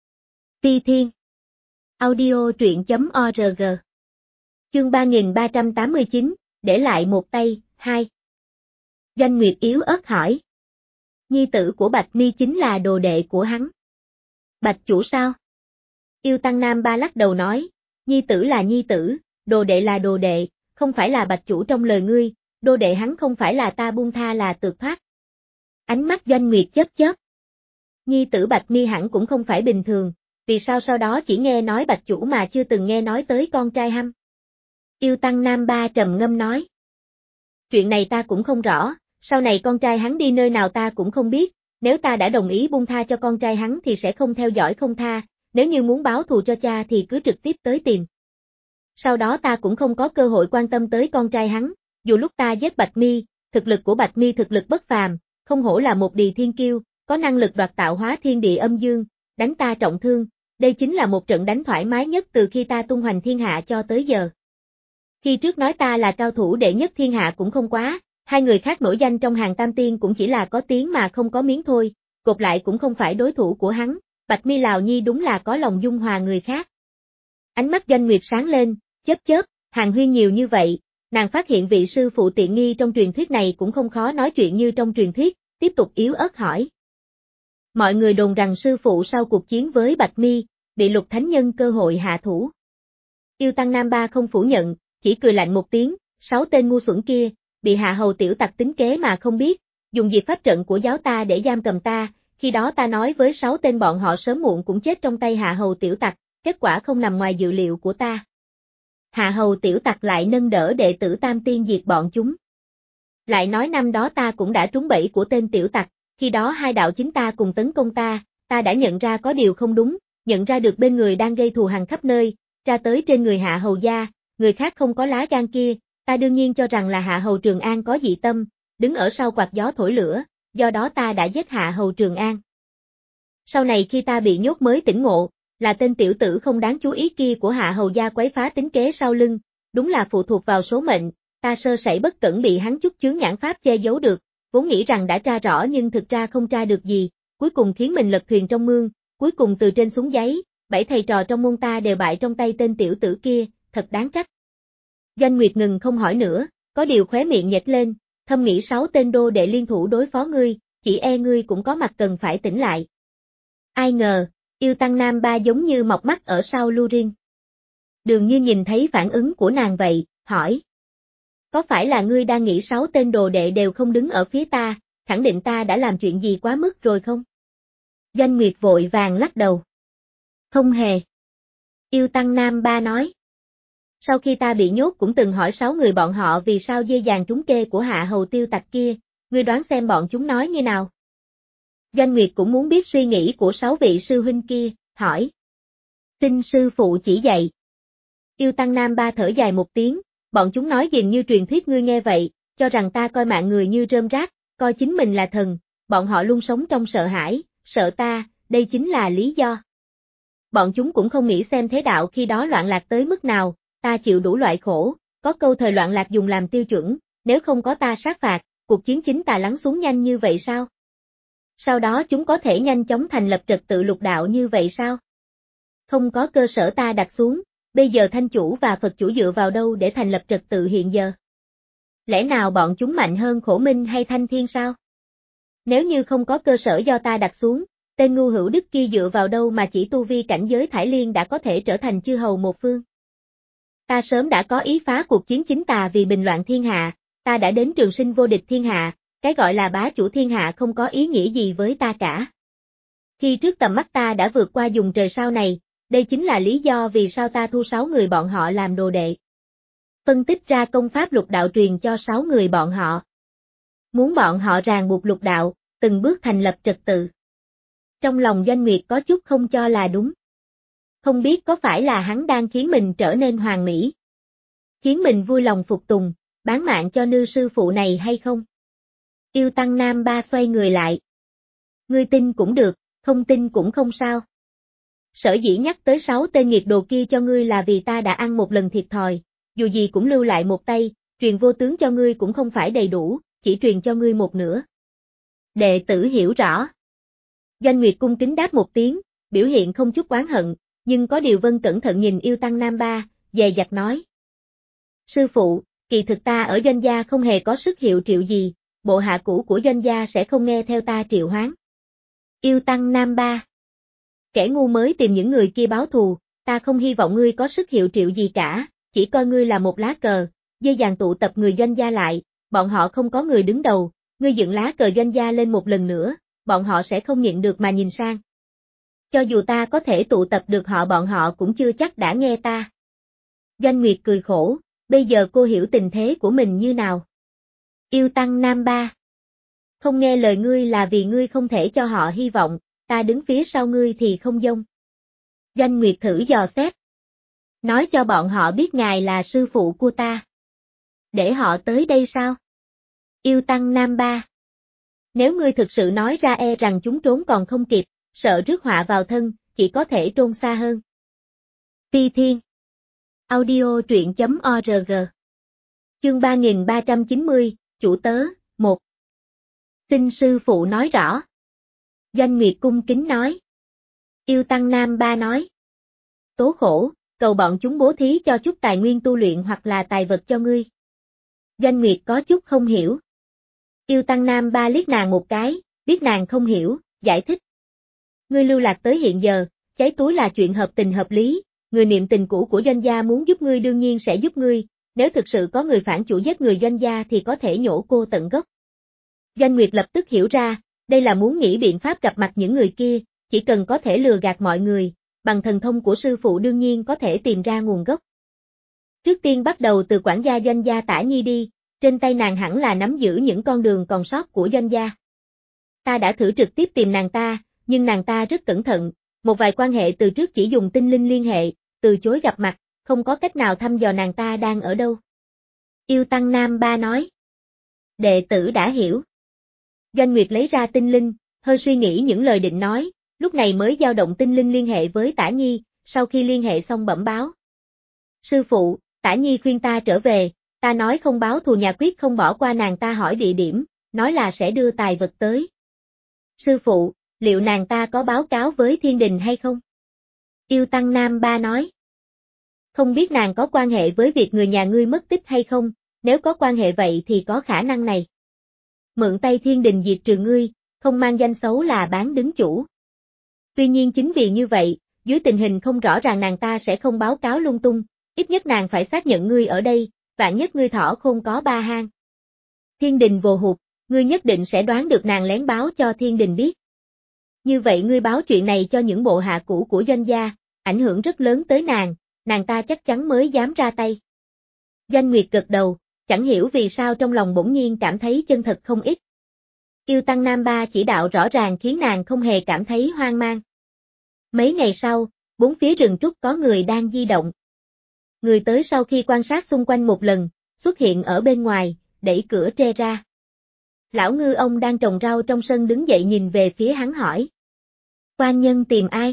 Ti Thiên Audio truyện chấm org Chương ba nghìn ba trăm tám mươi chín, để lại một tay, hai. Doanh Nguyệt yếu ớt hỏi. Nhi tử của Bạch Mi chính là đồ đệ của hắn. Bạch chủ sao? Yêu tăng nam ba lắc đầu nói, nhi tử là nhi tử, đồ đệ là đồ đệ, không phải là Bạch chủ trong lời ngươi, đồ đệ hắn không phải là ta buông tha là tược thoát. Ánh mắt Doanh Nguyệt chớp chớp. Nhi tử Bạch Mi hẳn cũng không phải bình thường, vì sao sau đó chỉ nghe nói Bạch chủ mà chưa từng nghe nói tới con trai hắn? Yêu tăng nam ba trầm ngâm nói. Chuyện này ta cũng không rõ, sau này con trai hắn đi nơi nào ta cũng không biết, nếu ta đã đồng ý buông tha cho con trai hắn thì sẽ không theo dõi không tha, nếu như muốn báo thù cho cha thì cứ trực tiếp tới tìm. Sau đó ta cũng không có cơ hội quan tâm tới con trai hắn, dù lúc ta giết Bạch Mi, thực lực của Bạch Mi thực lực bất phàm, không hổ là một đì thiên kiêu, có năng lực đoạt tạo hóa thiên địa âm dương, đánh ta trọng thương, đây chính là một trận đánh thoải mái nhất từ khi ta tung hoành thiên hạ cho tới giờ. Khi trước nói ta là cao thủ đệ nhất thiên hạ cũng không quá, hai người khác nổi danh trong hàng tam tiên cũng chỉ là có tiếng mà không có miếng thôi, cột lại cũng không phải đối thủ của hắn, Bạch Mi Lào Nhi đúng là có lòng dung hòa người khác. Ánh mắt Doanh Nguyệt sáng lên, chớp chớp, hàng huyên nhiều như vậy, nàng phát hiện vị sư phụ tiện nghi trong truyền thuyết này cũng không khó nói chuyện như trong truyền thuyết, tiếp tục yếu ớt hỏi. Mọi người đồn rằng sư phụ sau cuộc chiến với Bạch Mi, bị Lục Thánh Nhân cơ hội hạ thủ. Yêu tăng nam ba không phủ nhận, chỉ cười lạnh một tiếng, sáu tên ngu xuẩn kia, bị hạ hầu tiểu tặc tính kế mà không biết, dùng diệt pháp trận của giáo ta để giam cầm ta, khi đó ta nói với sáu tên bọn họ sớm muộn cũng chết trong tay hạ hầu tiểu tặc, kết quả không nằm ngoài dự liệu của ta. Hạ hầu tiểu tặc lại nâng đỡ đệ tử tam tiên diệt bọn chúng. Lại nói năm đó ta cũng đã trúng bẫy của tên tiểu tặc, khi đó hai đạo chính ta cùng tấn công ta, ta đã nhận ra có điều không đúng, nhận ra được bên người đang gây thù hằn khắp nơi, ra tới trên người hạ hầu gia, người khác không có lá gan kia, ta đương nhiên cho rằng là hạ hầu Trường An có dị tâm, đứng ở sau quạt gió thổi lửa, do đó ta đã giết hạ hầu Trường An. Sau này khi ta bị nhốt mới tỉnh ngộ, là tên tiểu tử không đáng chú ý kia của hạ hầu gia quấy phá tính kế sau lưng, đúng là phụ thuộc vào số mệnh, ta sơ sẩy bất cẩn bị hắn chút chướng nhãn pháp che giấu được, vốn nghĩ rằng đã tra rõ nhưng thực ra không tra được gì, cuối cùng khiến mình lật thuyền trong mương, cuối cùng từ trên xuống giấy, bảy thầy trò trong môn ta đều bại trong tay tên tiểu tử kia, thật đáng trách. Doanh Nguyệt ngừng không hỏi nữa, có điều khóe miệng nhếch lên, thầm nghĩ sáu tên đô đệ liên thủ đối phó ngươi, chỉ e ngươi cũng có mặt cần phải tỉnh lại. Ai ngờ, yêu tăng nam ba giống như mọc mắt ở sau lưu riêng. Đường Như nhìn thấy phản ứng của nàng vậy, hỏi. Có phải là ngươi đang nghĩ sáu tên đồ đệ đều không đứng ở phía ta, khẳng định ta đã làm chuyện gì quá mức rồi không? Doanh Nguyệt vội vàng lắc đầu. Không hề. Yêu tăng nam ba nói. Sau khi ta bị nhốt cũng từng hỏi sáu người bọn họ vì sao dê dàng trúng kê của hạ hầu tiêu tặc kia, ngươi đoán xem bọn chúng nói như nào? Doanh Nguyệt cũng muốn biết suy nghĩ của sáu vị sư huynh kia, hỏi. Xin sư phụ chỉ dạy. Yêu tăng nam ba thở dài một tiếng, bọn chúng nói gìn như truyền thuyết ngươi nghe vậy, cho rằng ta coi mạng người như rơm rác, coi chính mình là thần, bọn họ luôn sống trong sợ hãi, sợ ta, đây chính là lý do. Bọn chúng cũng không nghĩ xem thế đạo khi đó loạn lạc tới mức nào, ta chịu đủ loại khổ, có câu thời loạn lạc dùng làm tiêu chuẩn, nếu không có ta sát phạt, cuộc chiến chính tà lắng xuống nhanh như vậy sao? Sau đó chúng có thể nhanh chóng thành lập trật tự lục đạo như vậy sao? Không có cơ sở ta đặt xuống, bây giờ Thanh Chủ và Phật Chủ dựa vào đâu để thành lập trật tự hiện giờ? Lẽ nào bọn chúng mạnh hơn Khổ Minh hay Thanh Thiên sao? Nếu như không có cơ sở do ta đặt xuống, tên ngu hữu đức kia dựa vào đâu mà chỉ tu vi cảnh giới Thải Liên đã có thể trở thành chư hầu một phương? Ta sớm đã có ý phá cuộc chiến chính tà vì bình loạn thiên hạ, ta đã đến trường sinh vô địch thiên hạ, cái gọi là bá chủ thiên hạ không có ý nghĩa gì với ta cả. Khi trước tầm mắt ta đã vượt qua vùng trời sao này, đây chính là lý do vì sao ta thu sáu người bọn họ làm đồ đệ. Phân tích ra công pháp lục đạo truyền cho sáu người bọn họ. Muốn bọn họ ràng buộc lục đạo, từng bước thành lập trật tự. Trong lòng Doanh Nguyệt có chút không cho là đúng. Không biết có phải là hắn đang khiến mình trở nên hoàn mỹ, khiến mình vui lòng phục tùng, bán mạng cho nư sư phụ này hay không? Yêu Tăng Nam Ba xoay người lại. Ngươi tin cũng được, không tin cũng không sao. Sở dĩ nhắc tới sáu tên nghiệt đồ kia cho ngươi là vì ta đã ăn một lần thiệt thòi, dù gì cũng lưu lại một tay, truyền vô tướng cho ngươi cũng không phải đầy đủ, chỉ truyền cho ngươi một nửa. Đệ tử hiểu rõ. Doanh Nguyệt cung kính đáp một tiếng, biểu hiện không chút oán hận, nhưng có điều Vân cẩn thận nhìn Yêu Tăng Nam Ba, dè dặt nói. Sư phụ, kỳ thực ta ở Doanh gia không hề có sức hiệu triệu gì, bộ hạ cũ của Doanh gia sẽ không nghe theo ta triệu hoán. Yêu Tăng Nam Ba. Kẻ ngu mới tìm những người kia báo thù, ta không hy vọng ngươi có sức hiệu triệu gì cả, chỉ coi ngươi là một lá cờ, dễ dàng tụ tập người Doanh gia lại, bọn họ không có người đứng đầu, ngươi dựng lá cờ Doanh gia lên một lần nữa, bọn họ sẽ không nhịn được mà nhìn sang. Cho dù ta có thể tụ tập được họ bọn họ cũng chưa chắc đã nghe ta. Doanh Nguyệt cười khổ, bây giờ cô hiểu tình thế của mình như nào. Yêu Tăng Nam Ba. Không nghe lời ngươi là vì ngươi không thể cho họ hy vọng, ta đứng phía sau ngươi thì không dông. Doanh Nguyệt thử dò xét. Nói cho bọn họ biết ngài là sư phụ của ta. Để họ tới đây sao? Yêu Tăng Nam Ba. Nếu ngươi thực sự nói ra e rằng chúng trốn còn không kịp, sợ rước họa vào thân, chỉ có thể trôn xa hơn. Phi Thiên. Audio truyện chấm org. Chương ba nghìn ba trăm chín mươi, Chủ tớ, một. Xin sư phụ nói rõ. Doanh Nguyệt cung kính nói. Yêu Tăng Nam Ba nói. Tố khổ, cầu bọn chúng bố thí cho chút tài nguyên tu luyện hoặc là tài vật cho ngươi. Doanh Nguyệt có chút không hiểu. Yêu Tăng Nam Ba liếc nàng một cái, biết nàng không hiểu, giải thích. Ngươi lưu lạc tới hiện giờ, cháy túi là chuyện hợp tình hợp lý, người niệm tình cũ của Doanh gia muốn giúp ngươi đương nhiên sẽ giúp ngươi, nếu thực sự có người phản chủ giết người Doanh gia thì có thể nhổ cô tận gốc. Doanh Nguyệt lập tức hiểu ra, đây là muốn nghĩ biện pháp gặp mặt những người kia, chỉ cần có thể lừa gạt mọi người, bằng thần thông của sư phụ đương nhiên có thể tìm ra nguồn gốc. Trước tiên bắt đầu từ quản gia Doanh gia Tả Nhi đi, trên tay nàng hẳn là nắm giữ những con đường còn sót của Doanh gia. Ta đã thử trực tiếp tìm nàng ta, nhưng nàng ta rất cẩn thận, một vài quan hệ từ trước chỉ dùng tinh linh liên hệ, từ chối gặp mặt, không có cách nào thăm dò nàng ta đang ở đâu. Yêu Tăng Nam Ba nói. Đệ tử đã hiểu. Doanh Nguyệt lấy ra tinh linh, hơi suy nghĩ những lời định nói, lúc này mới dao động tinh linh liên hệ với Tả Nhi, sau khi liên hệ xong bẩm báo. Sư phụ, Tả Nhi khuyên ta trở về, ta nói không báo thù nhà quyết không bỏ qua nàng ta hỏi địa điểm, nói là sẽ đưa tài vật tới. Sư phụ, liệu nàng ta có báo cáo với thiên đình hay không? Yêu Tăng Nam Ba nói. Không biết nàng có quan hệ với việc người nhà ngươi mất tích hay không, nếu có quan hệ vậy thì có khả năng này. Mượn tay thiên đình diệt trừ ngươi, không mang danh xấu là bán đứng chủ. Tuy nhiên chính vì như vậy, dưới tình hình không rõ ràng nàng ta sẽ không báo cáo lung tung, ít nhất nàng phải xác nhận ngươi ở đây, vạn nhất ngươi thỏ khôn có ba hang. Thiên đình vồ hụt, ngươi nhất định sẽ đoán được nàng lén báo cho thiên đình biết. Như vậy ngươi báo chuyện này cho những bộ hạ cũ của Doanh gia, ảnh hưởng rất lớn tới nàng, nàng ta chắc chắn mới dám ra tay. Doanh Nguyệt gật đầu, chẳng hiểu vì sao trong lòng bỗng nhiên cảm thấy chân thật không ít. Yêu Tăng Nam Ba chỉ đạo rõ ràng khiến nàng không hề cảm thấy hoang mang. Mấy ngày sau, bốn phía rừng trúc có người đang di động. Người tới sau khi quan sát xung quanh một lần, xuất hiện ở bên ngoài, đẩy cửa tre ra. Lão ngư ông đang trồng rau trong sân đứng dậy nhìn về phía hắn hỏi. Quan nhân tìm ai?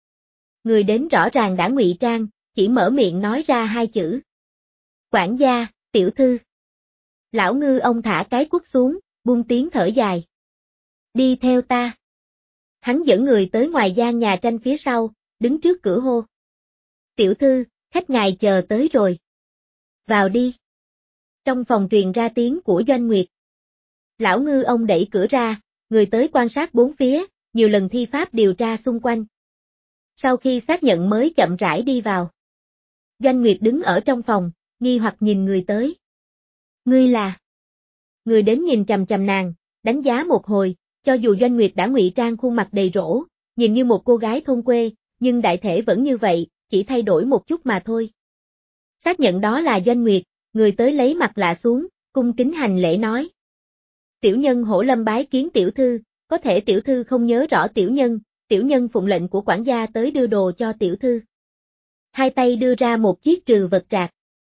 Người đến rõ ràng đã ngụy trang, chỉ mở miệng nói ra hai chữ. Quản gia, tiểu thư. Lão ngư ông thả cái cuốc xuống, buông tiếng thở dài. Đi theo ta. Hắn dẫn người tới ngoài gian nhà tranh phía sau, đứng trước cửa hô. Tiểu thư, khách ngài chờ tới rồi. Vào đi. Trong phòng truyền ra tiếng của Doanh Nguyệt. Lão ngư ông đẩy cửa ra, người tới quan sát bốn phía, nhiều lần thi pháp điều tra xung quanh. Sau khi xác nhận mới chậm rãi đi vào. Doanh Nguyệt đứng ở trong phòng, nghi hoặc nhìn người tới. Ngươi là? Người đến nhìn chằm chằm nàng, đánh giá một hồi, cho dù Doanh Nguyệt đã ngụy trang khuôn mặt đầy rỗ, nhìn như một cô gái thôn quê, nhưng đại thể vẫn như vậy, chỉ thay đổi một chút mà thôi. Xác nhận đó là Doanh Nguyệt, người tới lấy mặt lạ xuống, cung kính hành lễ nói. Tiểu nhân Hổ Lâm bái kiến tiểu thư, có thể tiểu thư không nhớ rõ tiểu nhân, tiểu nhân phụng lệnh của quản gia tới đưa đồ cho tiểu thư. Hai tay đưa ra một chiếc trừ vật trạc.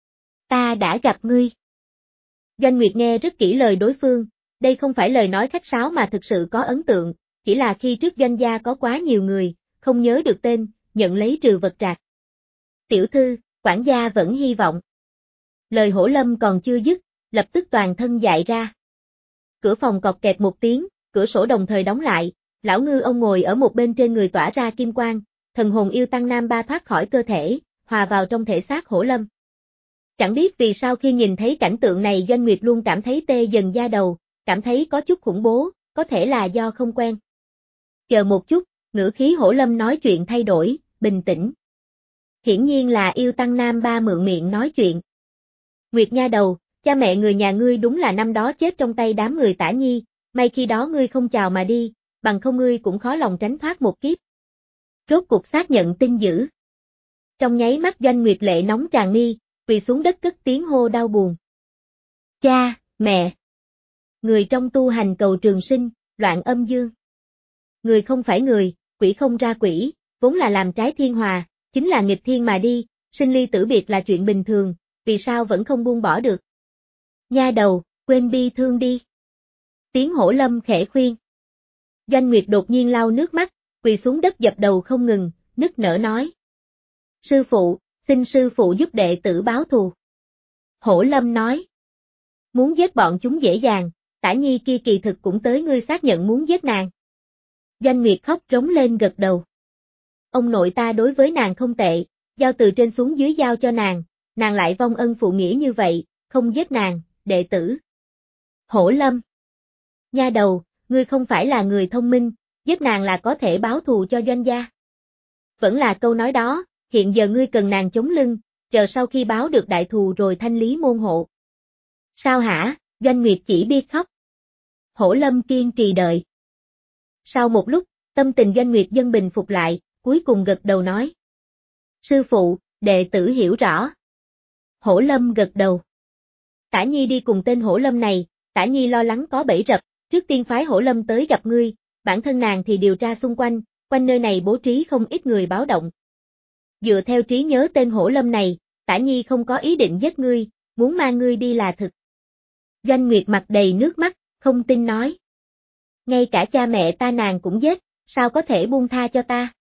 Ta đã gặp ngươi. Doanh Nguyệt nghe rất kỹ lời đối phương, đây không phải lời nói khách sáo mà thực sự có ấn tượng, chỉ là khi trước doanh gia có quá nhiều người, không nhớ được tên, nhận lấy trừ vật trạc. Tiểu thư, quản gia vẫn hy vọng. Lời Hổ Lâm còn chưa dứt, lập tức toàn thân dại ra. Cửa phòng cọt kẹt một tiếng, cửa sổ đồng thời đóng lại, lão ngư ông ngồi ở một bên trên người tỏa ra kim quang, thần hồn yêu tăng nam ba thoát khỏi cơ thể, hòa vào trong thể xác Hổ Lâm. Chẳng biết vì sao khi nhìn thấy cảnh tượng này Doanh Nguyệt luôn cảm thấy tê dần da đầu, cảm thấy có chút khủng bố, có thể là do không quen. Chờ một chút, ngữ khí Hổ Lâm nói chuyện thay đổi, bình tĩnh. Hiển nhiên là yêu tăng nam ba mượn miệng nói chuyện. Nguyệt nha đầu, cha mẹ người nhà ngươi đúng là năm đó chết trong tay đám người Tả Nhi, may khi đó ngươi không chào mà đi, bằng không ngươi cũng khó lòng tránh thoát một kiếp. Rốt cuộc xác nhận tin dữ. Trong nháy mắt Doanh Nguyệt lệ nóng tràn mi, quỳ xuống đất cất tiếng hô đau buồn. Cha, mẹ. Người trong tu hành cầu trường sinh, loạn âm dương. Người không phải người, quỷ không ra quỷ, vốn là làm trái thiên hòa, chính là nghịch thiên mà đi, sinh ly tử biệt là chuyện bình thường, vì sao vẫn không buông bỏ được. Nha đầu, quên bi thương đi. Tiếng Hổ Lâm khẽ khuyên. Doanh Nguyệt đột nhiên lau nước mắt, quỳ xuống đất dập đầu không ngừng, nức nở nói. Sư phụ, xin sư phụ giúp đệ tử báo thù. Hổ Lâm nói. Muốn giết bọn chúng dễ dàng, Tả Nhi kia kỳ thực cũng tới ngươi xác nhận muốn giết nàng. Doanh Nguyệt khóc rống lên gật đầu. Ông nội ta đối với nàng không tệ, giao từ trên xuống dưới giao cho nàng, nàng lại vong ân phụ nghĩa như vậy, không giết nàng, đệ tử. Hổ Lâm. Nha đầu, ngươi không phải là người thông minh, giết nàng là có thể báo thù cho doanh gia. Vẫn là câu nói đó, hiện giờ ngươi cần nàng chống lưng, chờ sau khi báo được đại thù rồi thanh lý môn hộ. Sao hả, Doanh Nguyệt chỉ biết khóc. Hổ Lâm kiên trì đợi. Sau một lúc, tâm tình Doanh Nguyệt dân bình phục lại, cuối cùng gật đầu nói. Sư phụ, đệ tử hiểu rõ. Hổ Lâm gật đầu. Tả Nhi đi cùng tên Hổ Lâm này, Tả Nhi lo lắng có bẫy rập, trước tiên phái Hổ Lâm tới gặp ngươi, bản thân nàng thì điều tra xung quanh, quanh nơi này bố trí không ít người báo động. Dựa theo trí nhớ tên Hổ Lâm này, Tả Nhi không có ý định giết ngươi, muốn mang ngươi đi là thực. Doanh Nguyệt mặt đầy nước mắt, không tin nói. Ngay cả cha mẹ ta nàng cũng giết, sao có thể buông tha cho ta?